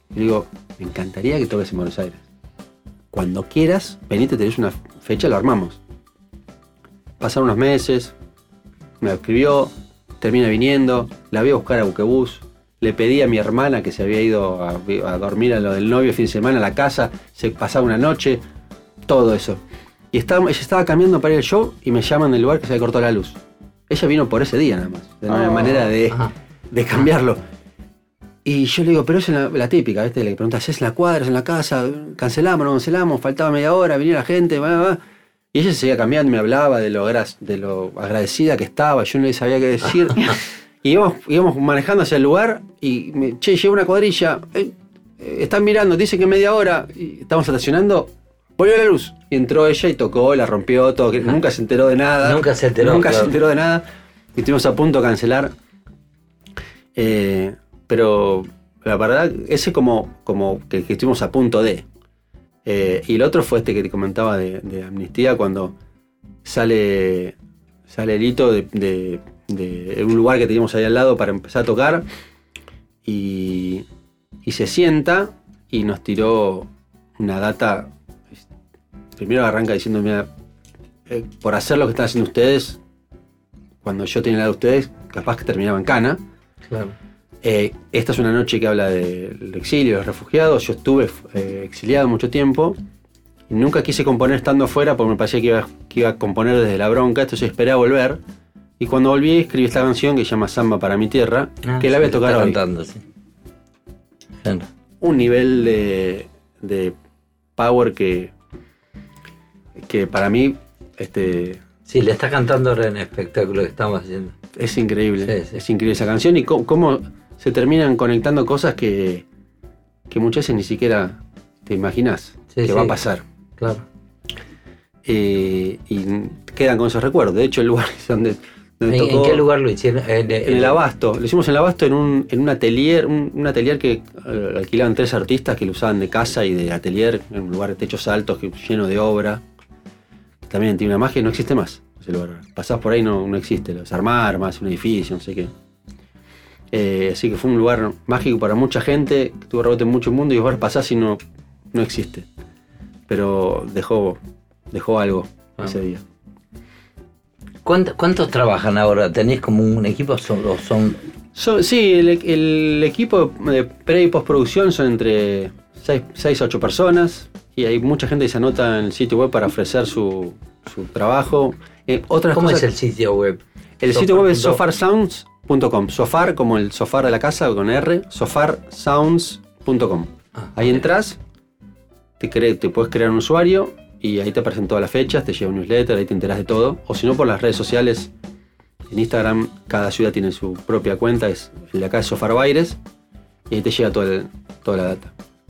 Y le digo, me encantaría que toques en Buenos Aires. Cuando quieras, venite, tenés una fecha, lo armamos. Pasaron unos meses, me escribió, termina viniendo, la voy a buscar a Buquebús, le pedí a mi hermana que se había ido a, a dormir a lo del novio el fin de semana a la casa, se pasaba una noche, todo eso. Y estaba, ella estaba cambiando para ir al show y me llaman del lugar que se había cortado la luz. Ella vino por ese día nada más, de una Oh. manera de, de cambiarlo. Y yo le digo, pero es la, la típica, ¿viste? Le preguntas, ¿es en la cuadra, es en la casa? ¿Cancelamos, no cancelamos? Faltaba media hora, venía la gente, bla, bla, bla. Y ella se seguía cambiando, me hablaba de lo, gra- de lo agradecida que estaba, yo no le sabía qué decir. Y íbamos, íbamos manejando hacia el lugar y me, che, llega una cuadrilla, eh, eh, están mirando, dicen que media hora, y estamos estacionando, volvió la luz. Y entró ella y tocó, la rompió, todo, que nunca se enteró de nada. Nunca se enteró, Nunca claro. se enteró de nada. Y estuvimos a punto de cancelar. Eh, pero la verdad, ese como, como que, que estuvimos a punto de. Eh, y el otro fue este que te comentaba de, de Amnistía, cuando sale, sale el hito de, de, de un lugar que teníamos ahí al lado para empezar a tocar. Y, y se sienta y nos tiró una data. Primero arranca diciendo, mira, eh, por hacer lo que están haciendo ustedes, cuando yo tenía la de ustedes, capaz que terminaba en cana. Claro. Eh, esta es una noche que habla del exilio, de los refugiados. Yo estuve eh, exiliado mucho tiempo y nunca quise componer estando afuera porque me parecía que iba, que iba a componer desde la bronca, entonces esperé a volver. Y cuando volví escribí esta canción que se llama Samba para mi tierra, Ah, que la voy a sí, tocar está hoy. cantando, sí. Claro. Un nivel de, de power que, que para mí este, Sí, le está cantando ahora en el espectáculo que estamos haciendo. es increíble. Sí, sí. Es increíble esa canción y cómo, cómo se terminan conectando cosas que, que muchas veces ni siquiera te imaginas Sí, que sí. va a pasar. Claro. Eh, y quedan con esos recuerdos. De hecho, el lugar donde, donde ¿En, tocó... en qué lugar lo hicieron? En, En el Abasto. Lo hicimos en el Abasto en un, en un atelier, un, un atelier que eh, alquilaban tres artistas que lo usaban de casa y de atelier, en un lugar de techos altos, que, lleno de obra. También tiene una magia y no existe más ese lugar. Pasás por ahí no, no existe. Lo desarmar, más un edificio, no sé qué. Eh, así que fue un lugar mágico para mucha gente, que tuvo rebote en mucho mundo y vos pasás y no, no existe. Pero dejó, dejó algo ese día. ¿Cuántos, ¿Cuántos trabajan ahora? ¿Tenés como un equipo son- o son...? So- sí, el, el equipo de pre y postproducción son entre seis a ocho personas y hay mucha gente que se anota en el sitio web para ofrecer su, su trabajo. Eh, otras ¿Cómo cosas- es el sitio web? El sitio web es Sofar. sofar sounds punto com. Sofar como el sofá de la casa con R, sofar sounds punto com. Ah, Ahí ok. entras, te, cre- te puedes crear un usuario y ahí te aparecen todas las fechas, te llega un newsletter, ahí te enteras de todo. O si no, por las redes sociales. En Instagram cada ciudad tiene su propia cuenta, es el de acá es Sofar Baires, y ahí te llega toda, el- toda la data.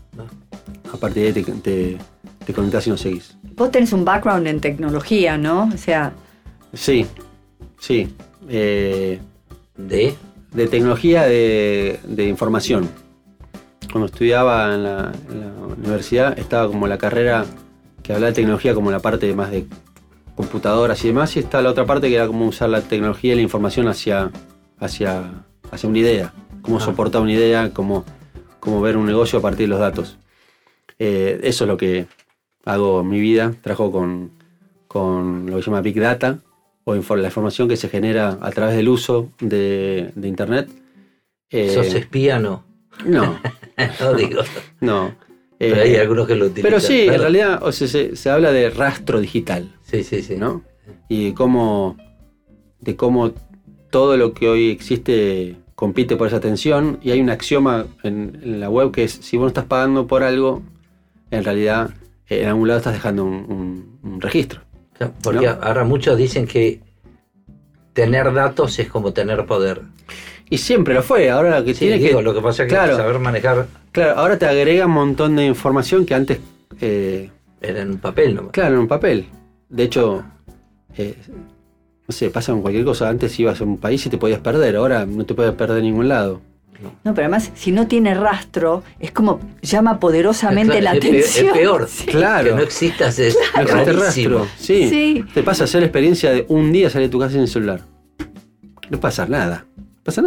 A partir de ahí te, te, te conectás y nos seguís. Vos tenés un background en tecnología, ¿no? O sea, Sí, sí. Eh, ¿De? de tecnología de, de información. Cuando estudiaba en la, en la universidad estaba como la carrera que hablaba de tecnología como la parte más de computadoras y demás, y está la otra parte que era como usar la tecnología y la información hacia, hacia, hacia una idea, cómo Ah. soportar una idea, cómo, cómo ver un negocio a partir de los datos. Eh, eso es lo que hago en mi vida, trabajo con, con lo que se llama Big Data, o infor- la información que se genera a través del uso de, de Internet. Eh, ¿Sos espía no? No, No digo. no. Pero Eh, hay algunos que lo utilizan. pero sí, claro. en realidad o sea, se, se habla de rastro digital, Sí, sí, sí. ¿no? Y de cómo, de cómo todo lo que hoy existe compite por esa atención. Y hay un axioma en, en la web que es, si vos no estás pagando por algo, en realidad eh, en algún lado estás dejando un, un- un registro. Claro, porque ¿no? ahora muchos dicen que tener datos es como tener poder. Y siempre lo fue, ahora lo que Sí, tiene digo, que... lo que pasa es que claro. saber manejar Claro, ahora te agrega un montón de información que antes... eh, era en un papel nomás. Claro, en un papel. De hecho, eh, no sé, pasa con cualquier cosa. Antes ibas a un país y te podías perder, ahora no te puedes perder en ningún lado. no, pero además, si no tiene rastro, es como llama poderosamente Claro, la es pe- atención. Es peor. Sí. Claro. Que no existas es No existe rarísimo. rastro. Sí. Sí. Te pasa a hacer la experiencia de un día salir de tu casa sin el celular. No pasa nada. No pasa nada.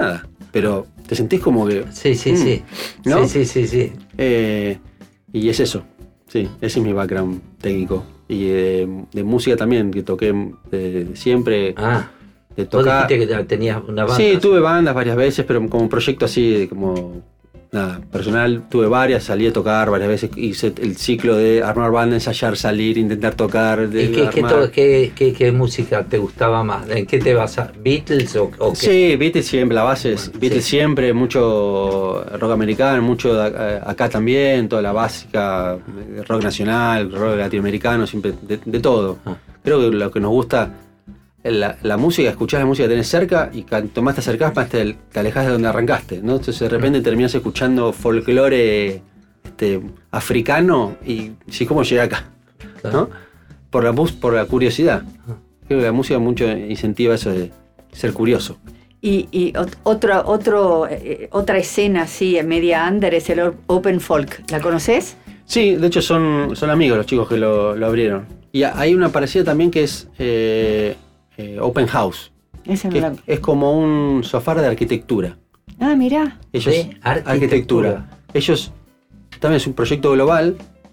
pero te sentís como que... Sí, sí, mm, sí. ¿no? Sí, sí, sí, sí. Eh, y es eso, sí, ese es mi background técnico. Y de, de música también, que toqué de siempre. Ah, de vos tocar. dijiste que tenías una banda. Sí, tuve bandas varias veces, pero como un proyecto así, como nada, personal, tuve varias, salí a tocar varias veces, hice el ciclo de armar banda, ensayar, salir, intentar tocar. De ¿Y qué, qué, armar. to- qué, qué, qué música te gustaba más? ¿En qué te basas? ¿Beatles o, o qué? Sí, Beatles siempre, la base es Beatles sí. siempre, mucho rock americano, mucho de- acá también, toda la básica, rock nacional, rock latinoamericano, siempre, de, de todo. Ah. Creo que lo que nos gusta es la, la música, escuchás la música que tenés cerca y cuanto más te acercás, más te, te alejás de donde arrancaste, ¿no? Entonces de repente terminás escuchando folclore este, africano y sí, ¿cómo llegué acá? ¿No? Por la, mus- por la curiosidad. Creo que la música mucho incentiva eso de ser curioso. Y, y ot- otro, otro, eh, otra escena así, en media under, es el Open Folk. ¿La conoces? Sí, de hecho son, son amigos los chicos que lo, lo abrieron. Y hay una parecida también que es eh, eh, Open House. Esa no Que la... es, es como un sofá de arquitectura. Ah, mirá. Ellos, Sí, arquitectura. Ellos también es un proyecto global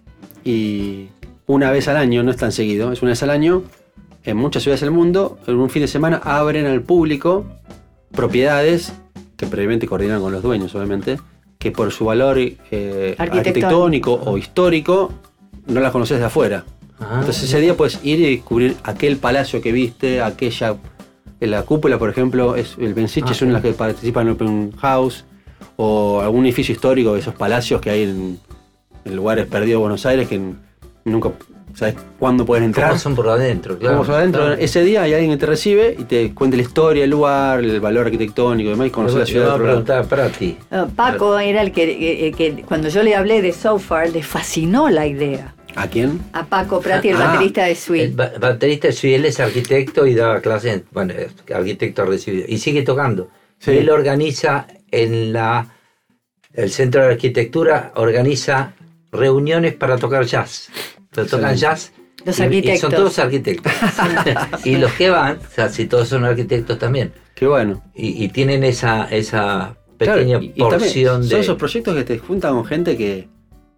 y una vez al año, no es tan seguido, es una vez al año, en muchas ciudades del mundo, en un fin de semana abren al público propiedades que previamente coordinan con los dueños, obviamente, que por su valor eh, Arquitectónico. arquitectónico o histórico no las conoces de afuera. Ah, Entonces ese día puedes ir y descubrir aquel palacio que viste, aquella... La cúpula, por ejemplo, es el Bensiche Ah, es una de sí. las que participa en Open House, o algún edificio histórico de esos palacios que hay en, en lugares perdidos de Buenos Aires que nunca sabes cuándo puedes entrar. ¿Cómo son por adentro? Claro. Como adentro, Claro. ese día hay alguien que te recibe y te cuenta la historia, el lugar, el valor arquitectónico y demás, y conocer la Yo ciudad. voy a de otro lado. preguntar para ti. Ah, Paco era el que, eh, que cuando yo le hablé de So Far, le fascinó la idea. ¿A quién? A Paco Prati, el Ah, baterista de El Sweet. ba- baterista, sí, él es arquitecto y daba clases, bueno, es arquitecto recibido, y sigue tocando. Sí. Él organiza en la, el Centro de Arquitectura, organiza reuniones para tocar jazz. Pero tocan Excelente. jazz. Los y- y arquitectos. son todos arquitectos. Y los que van, o sea, si todos son arquitectos también. Qué bueno. Y, y tienen esa, esa pequeña Claro, y- y también porción son de... esos proyectos que te juntan con gente que,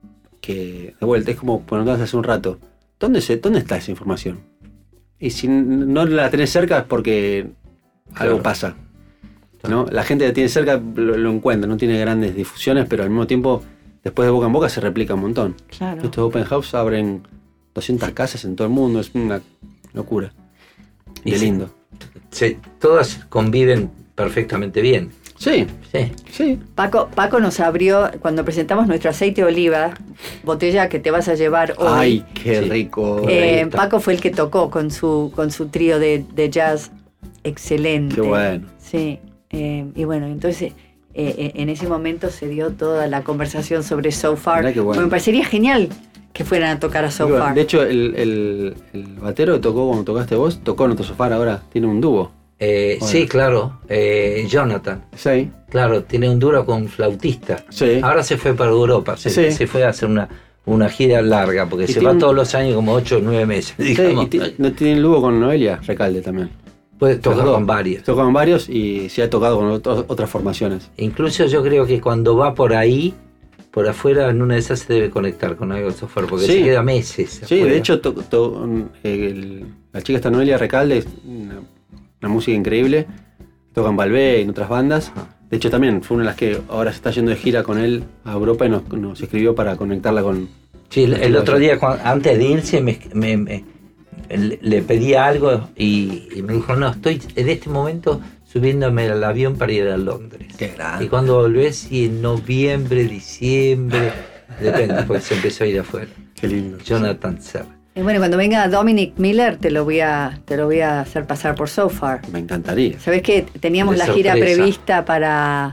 que de vuelta, es como preguntabas hace un rato, ¿dónde, se, ¿dónde está esa información? Y si no la tenés cerca es porque algo Claro. pasa. ¿No? La gente que la tiene cerca lo, lo encuentra, no tiene grandes difusiones, pero al mismo tiempo, después de boca en boca, se replica un montón. Claro. Estos Open House abren doscientas casas en todo el mundo, es una locura. Y De sí. lindo. se- todas conviven perfectamente bien. Sí, Sí. sí. Paco, Paco nos abrió, cuando presentamos nuestro aceite de oliva, botella que te vas a llevar hoy. Ay, qué Sí. rico. eh, Ahí está. Paco fue el que tocó con su, con su trío de, de jazz excelente. Qué bueno. Sí. eh, y bueno, entonces eh, eh, en ese momento se dio toda la conversación sobre So Far. Mirá qué bueno. Me parecería genial que fueran a tocar a So Far. De hecho, el, el, el batero que tocó cuando tocaste vos, tocó en otro sofá, ahora tiene un dúo. Eh, Bueno. Sí, claro. eh, Jonathan. Sí. Claro, tiene un duro con flautista. Sí. Ahora se fue para Europa, se, Sí. se fue a hacer una, una gira larga, porque Y se tiene va un- todos los años, como ocho o nueve meses. Sí, Digamos. y ti- no tiene el dúo con Noelia Recalde también. Puede tocar Los dos. con varios. Tocó con varios y se ha tocado con otros- otras formaciones. Incluso yo creo que cuando va por ahí, por afuera, en una de esas se debe conectar con algo de software, porque Sí. se queda meses. Sí, afuera. de hecho, to- to- el- la chica esta Noelia Recalde es una, una música increíble. Toca en Balbé y en otras bandas. Ajá. De hecho, también fue una de las que ahora se está yendo de gira con él a Europa y nos, nos escribió para conectarla con. Sí, el, el otro día, cuan- antes de irse, me, me- me- le le pedí algo y, y me dijo, no, estoy en este momento subiéndome al avión para ir a Londres. Qué grande. Y cuando volvés, y en noviembre, diciembre, depende, porque se empezó a ir afuera. Qué lindo. Jonathan Serra. Y bueno, cuando venga Dominic Miller te lo voy a, te lo voy a hacer pasar por So Far. Me encantaría. ¿Sabés que teníamos De la gira sorpresa. prevista para,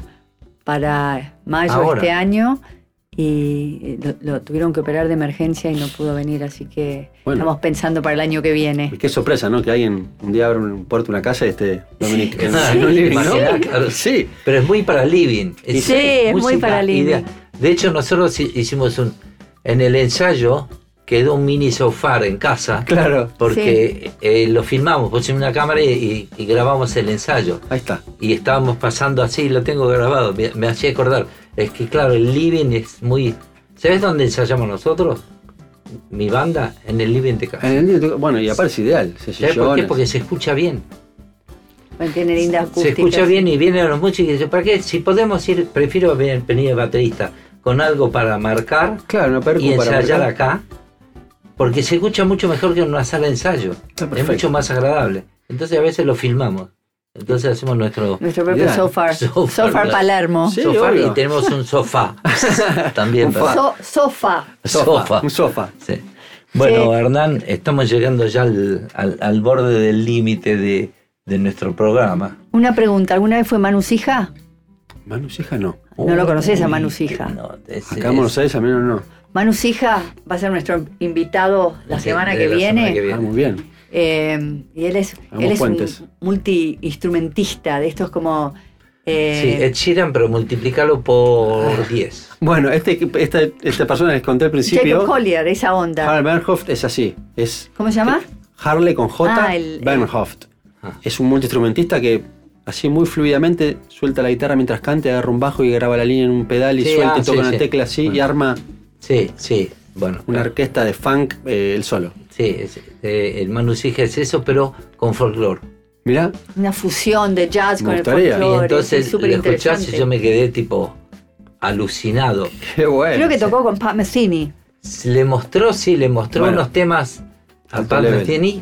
para mayo de Ahora. este año y lo, lo tuvieron que operar de emergencia y no pudo venir, así que Bueno. estamos pensando para el año que viene. Y qué sorpresa, ¿no? Que alguien un día abre un puerto, una casa y este Dominic en, Ah, en un living, ¿no? imaginá, claro. Sí. Pero es muy para living. Y sí, es muy música para living. ideal. De hecho, nosotros hi- hicimos un. En el ensayo, quedó un mini sofá en casa. Claro. Porque eh, lo filmamos, pusimos una cámara y, y grabamos el ensayo. Ahí está. Y estábamos pasando así, lo tengo grabado, me, me hacía acordar. Es que claro, el living es muy... ¿Sabes dónde ensayamos nosotros? Mi banda, en el living de casa. En el living, bueno, y aparte es ideal. Se ¿Sabes por qué? sillones. Porque se escucha bien. Bueno, tiene linda Se acústica. escucha bien y vienen los músicos y dicen, ¿para qué? Si podemos ir, prefiero venir de baterista con algo para marcar Claro, una percu y para ensayar marcar. acá, porque se escucha mucho mejor que en una sala de ensayo. Está Es perfecto. mucho más agradable. Entonces a veces lo filmamos. Entonces hacemos nuestro Nuestro propio Ideal. sofá. Sofá, Sofá claro. Palermo. Sí, sofá obvio. y tenemos un sofá también. Un para- So- sofá. Sofá. Un sofá. Sí. Bueno, Sí. Hernán, estamos llegando ya al, al- al borde del límite de, de nuestro programa. Una pregunta, ¿alguna vez fue Manu Sija? Manu Sija no. No lo conoces a Uy, Manu Sija. No, es- Acá en Buenos Aires a menos no. Manu Sija va a ser nuestro invitado la Sí, semana de que la viene. semana que viene. Ah, muy bien. Eh, y él es, Hagamos él es puentes. un multi-instrumentista, de estos como... eh, Sí, Ed Sheeran, pero multiplícalo por diez. Bueno, este, esta, esta persona que les conté al Jacob principio, Collier, esa onda. Harley Bernhoft, es así. Es ¿Cómo se llama? Harley con J, Ah, el- Bernhoft. Ah. Es un multiinstrumentista que así muy fluidamente suelta la guitarra mientras canta, agarra un bajo y graba la línea en un pedal y Sí, suelta ah, y toca sí, una sí. tecla así y Bueno. arma Sí, sí, bueno. una claro. orquesta de funk eh, él solo. Sí, es- eh, el Manu Sija es eso, pero con folclore. Mirá, Una fusión de jazz Me con el gustaría. Y folclore. entonces es súper lo escuchás y interesante. yo me quedé tipo alucinado. qué bueno. Creo que tocó con Pat Metheny. Le mostró, sí, le mostró Bueno. unos temas a Alto Pat level. Metheny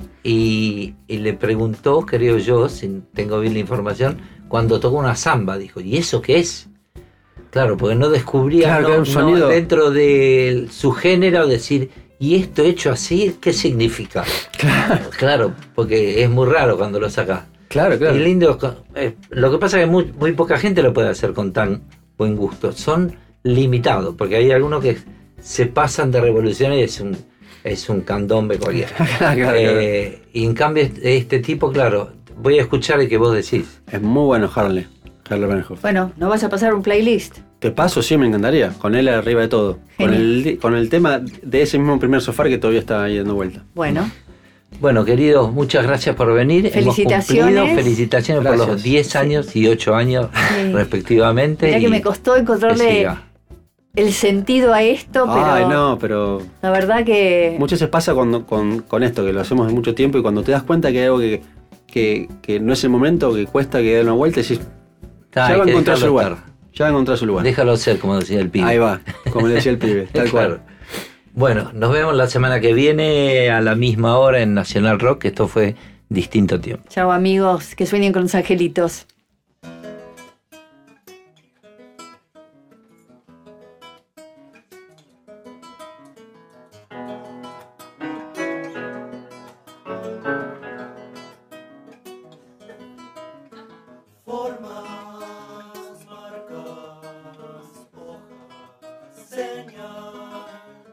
y, y le preguntó, creo yo, si tengo bien la información, cuando tocó una samba, dijo, ¿y eso qué es? Claro, porque no descubría Claro, no- que era un no sonido. dentro de su género decir, ¿y esto hecho así qué significa? Claro, Claro, porque es muy raro cuando lo sacás. claro, claro. Y lindo, eh, lo que pasa es que muy, muy poca gente lo puede hacer con tan buen gusto. Son limitados, porque hay algunos que se pasan de revoluciones y es un, es un candombe cualquiera. Claro, claro, Eh, y en cambio este, este tipo, claro, voy a escuchar el que vos decís. Es muy bueno Harley, Harley Bernhoft. Bueno, ¿nos vas a pasar un playlist? Te paso, sí, me encantaría. Con él arriba de todo. Con Genial. el, con el tema de ese mismo primer sofá que todavía está ahí dando vuelta. Bueno, Bueno, queridos, muchas gracias por venir. Hemos Felicitaciones. cumplido. Felicitaciones por los Gracias. diez años y ocho años Sí. respectivamente. mirá que y me costó que encontrarle siga. el sentido a esto, pero Ay, no, pero la verdad que... muchas veces pasa cuando, con, con esto, que lo hacemos de mucho tiempo y cuando te das cuenta que hay algo que, que, que no es el momento, que cuesta que dé una vuelta, decís, Ah, ya hay va a que encontrar su dejarlo lugar. estar. Ya va a encontrar su lugar. Déjalo ser, como decía el pibe. Ahí va, como le decía el pibe, tal Claro. cual. Bueno, nos vemos la semana que viene a la misma hora en Nacional Rock. Esto fue Distinto Tiempo. Chao amigos, que sueñen con los angelitos. Formas, marcas, hojas, señal.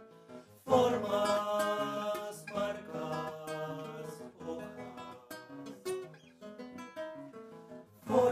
Formas, marcas, hojas.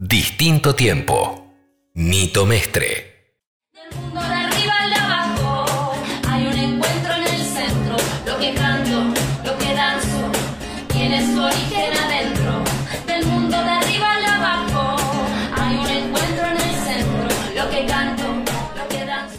Distinto tiempo. Nito Mestre. Del mundo de arriba al de abajo hay un encuentro en el centro. Lo que canto, lo que danzo, tiene su origen adentro. Del mundo de arriba al de abajo hay un encuentro en el centro. Lo que canto, lo que danzo.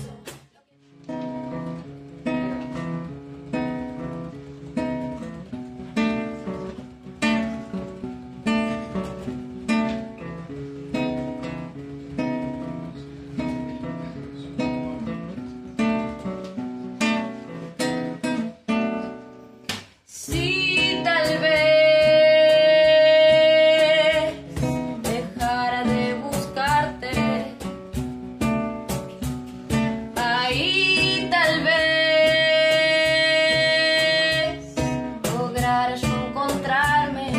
Si tal vez dejara de buscarte, ahí tal vez lograra yo encontrarme.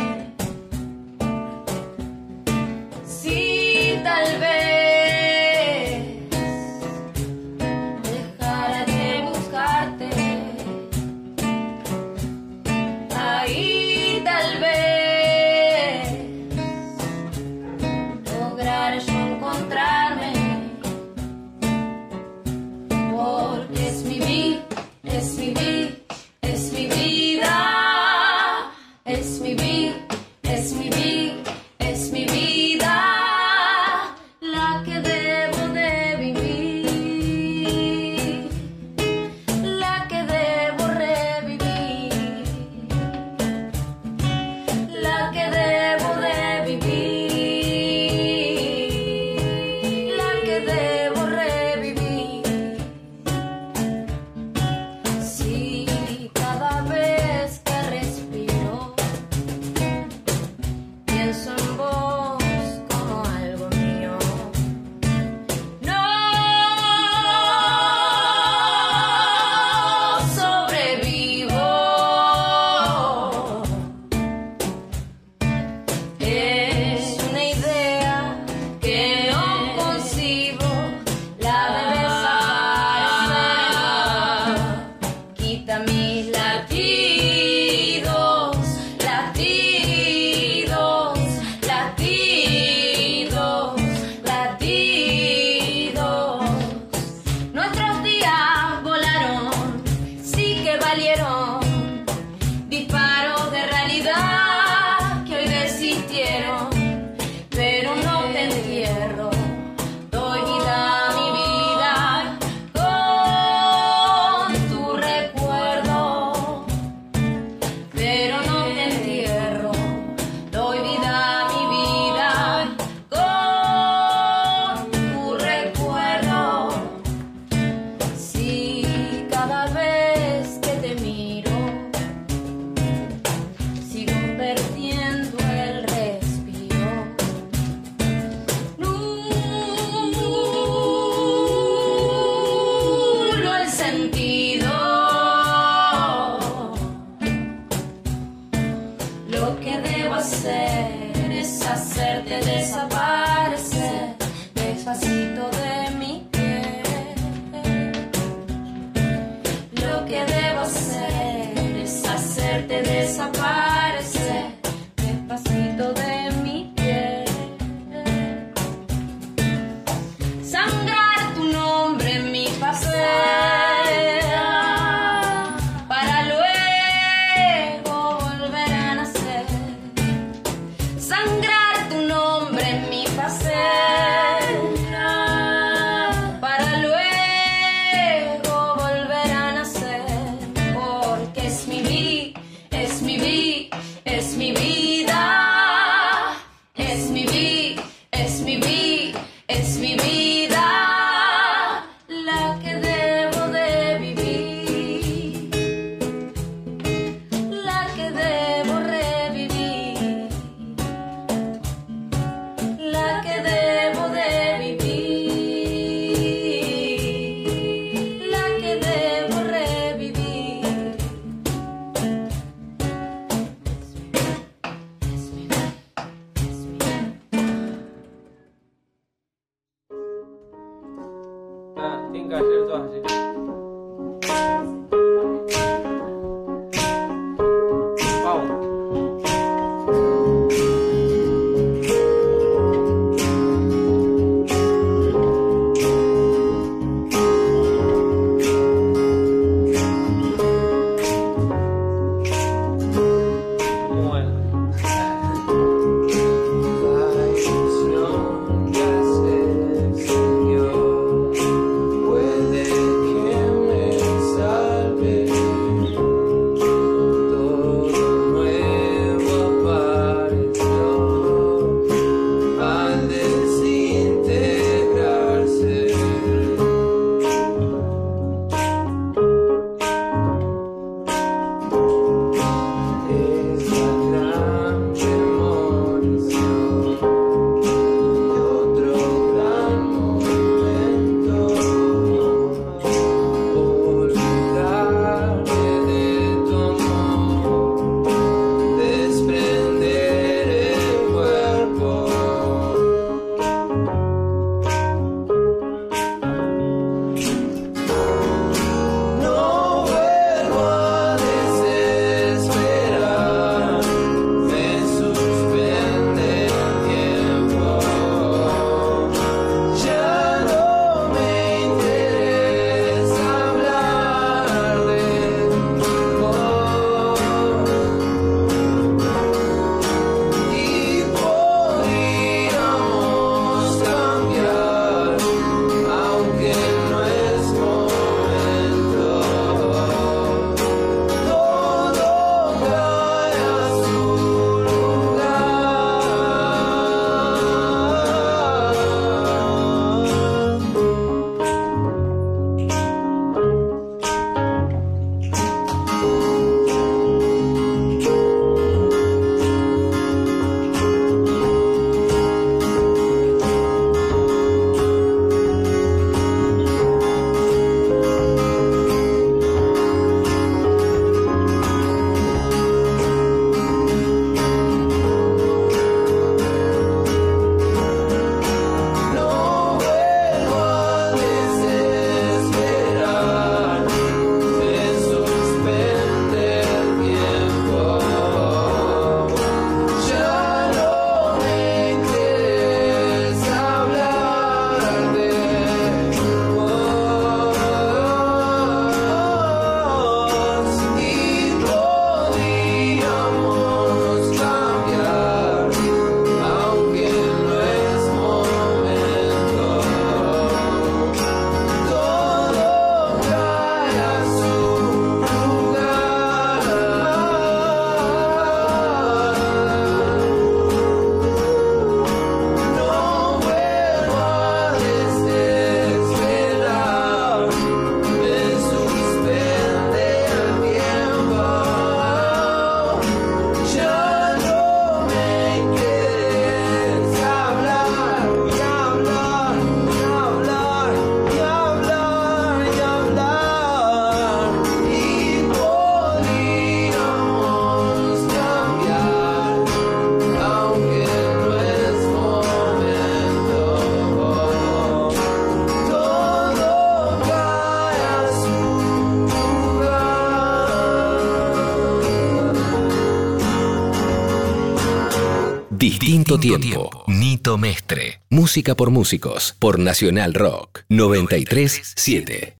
Si tal vez dejara de buscarte, ahí tal vez lograré yo encontrarme, porque es mi vida, es mi vida, es mi vida, es mi vida, es mi vida, es mi vida, la que debo de vivir, la que debo revivir, la que debo de vivir, la que debo revivir. Si cada vez que respiro pienso en vos como algo mío, no sobrevivo. Es una idea que no concibo, la de desaparecer. Quita mis latidos, latidos, latidos, latidos. Nuestros días volaron, sí que valieron. Disparos de realidad que hoy desistieron, pero no te entierro. Doy vida a mi vida con tu recuerdo, pero no te entierro. Doy vida a mi vida con tu recuerdo. Si cada vez que te miro sigo perdiendo el respiro, nulo el sentido. Lo que debo hacer es hacerte desaparecer despacito de mi piel. Lo que debo hacer es hacerte desaparecer despacito de mi piel. Sangrar tu nombre en mi papel para luego volver a nacer. Sangrar tu nombre en mi papel para luego volver a nacer, porque es mi vida, es mi vida, es mi vida, es mi vida, es mi vida, es mi vida, la que debo de vivir, la que debo revivir, la que debo de vivir, la que debo revivir. Ah, tienen que hacer todas así. Vamos. Distinto tiempo. Nito Mestre. Música por músicos. Por Nacional Rock. noventa y tres siete.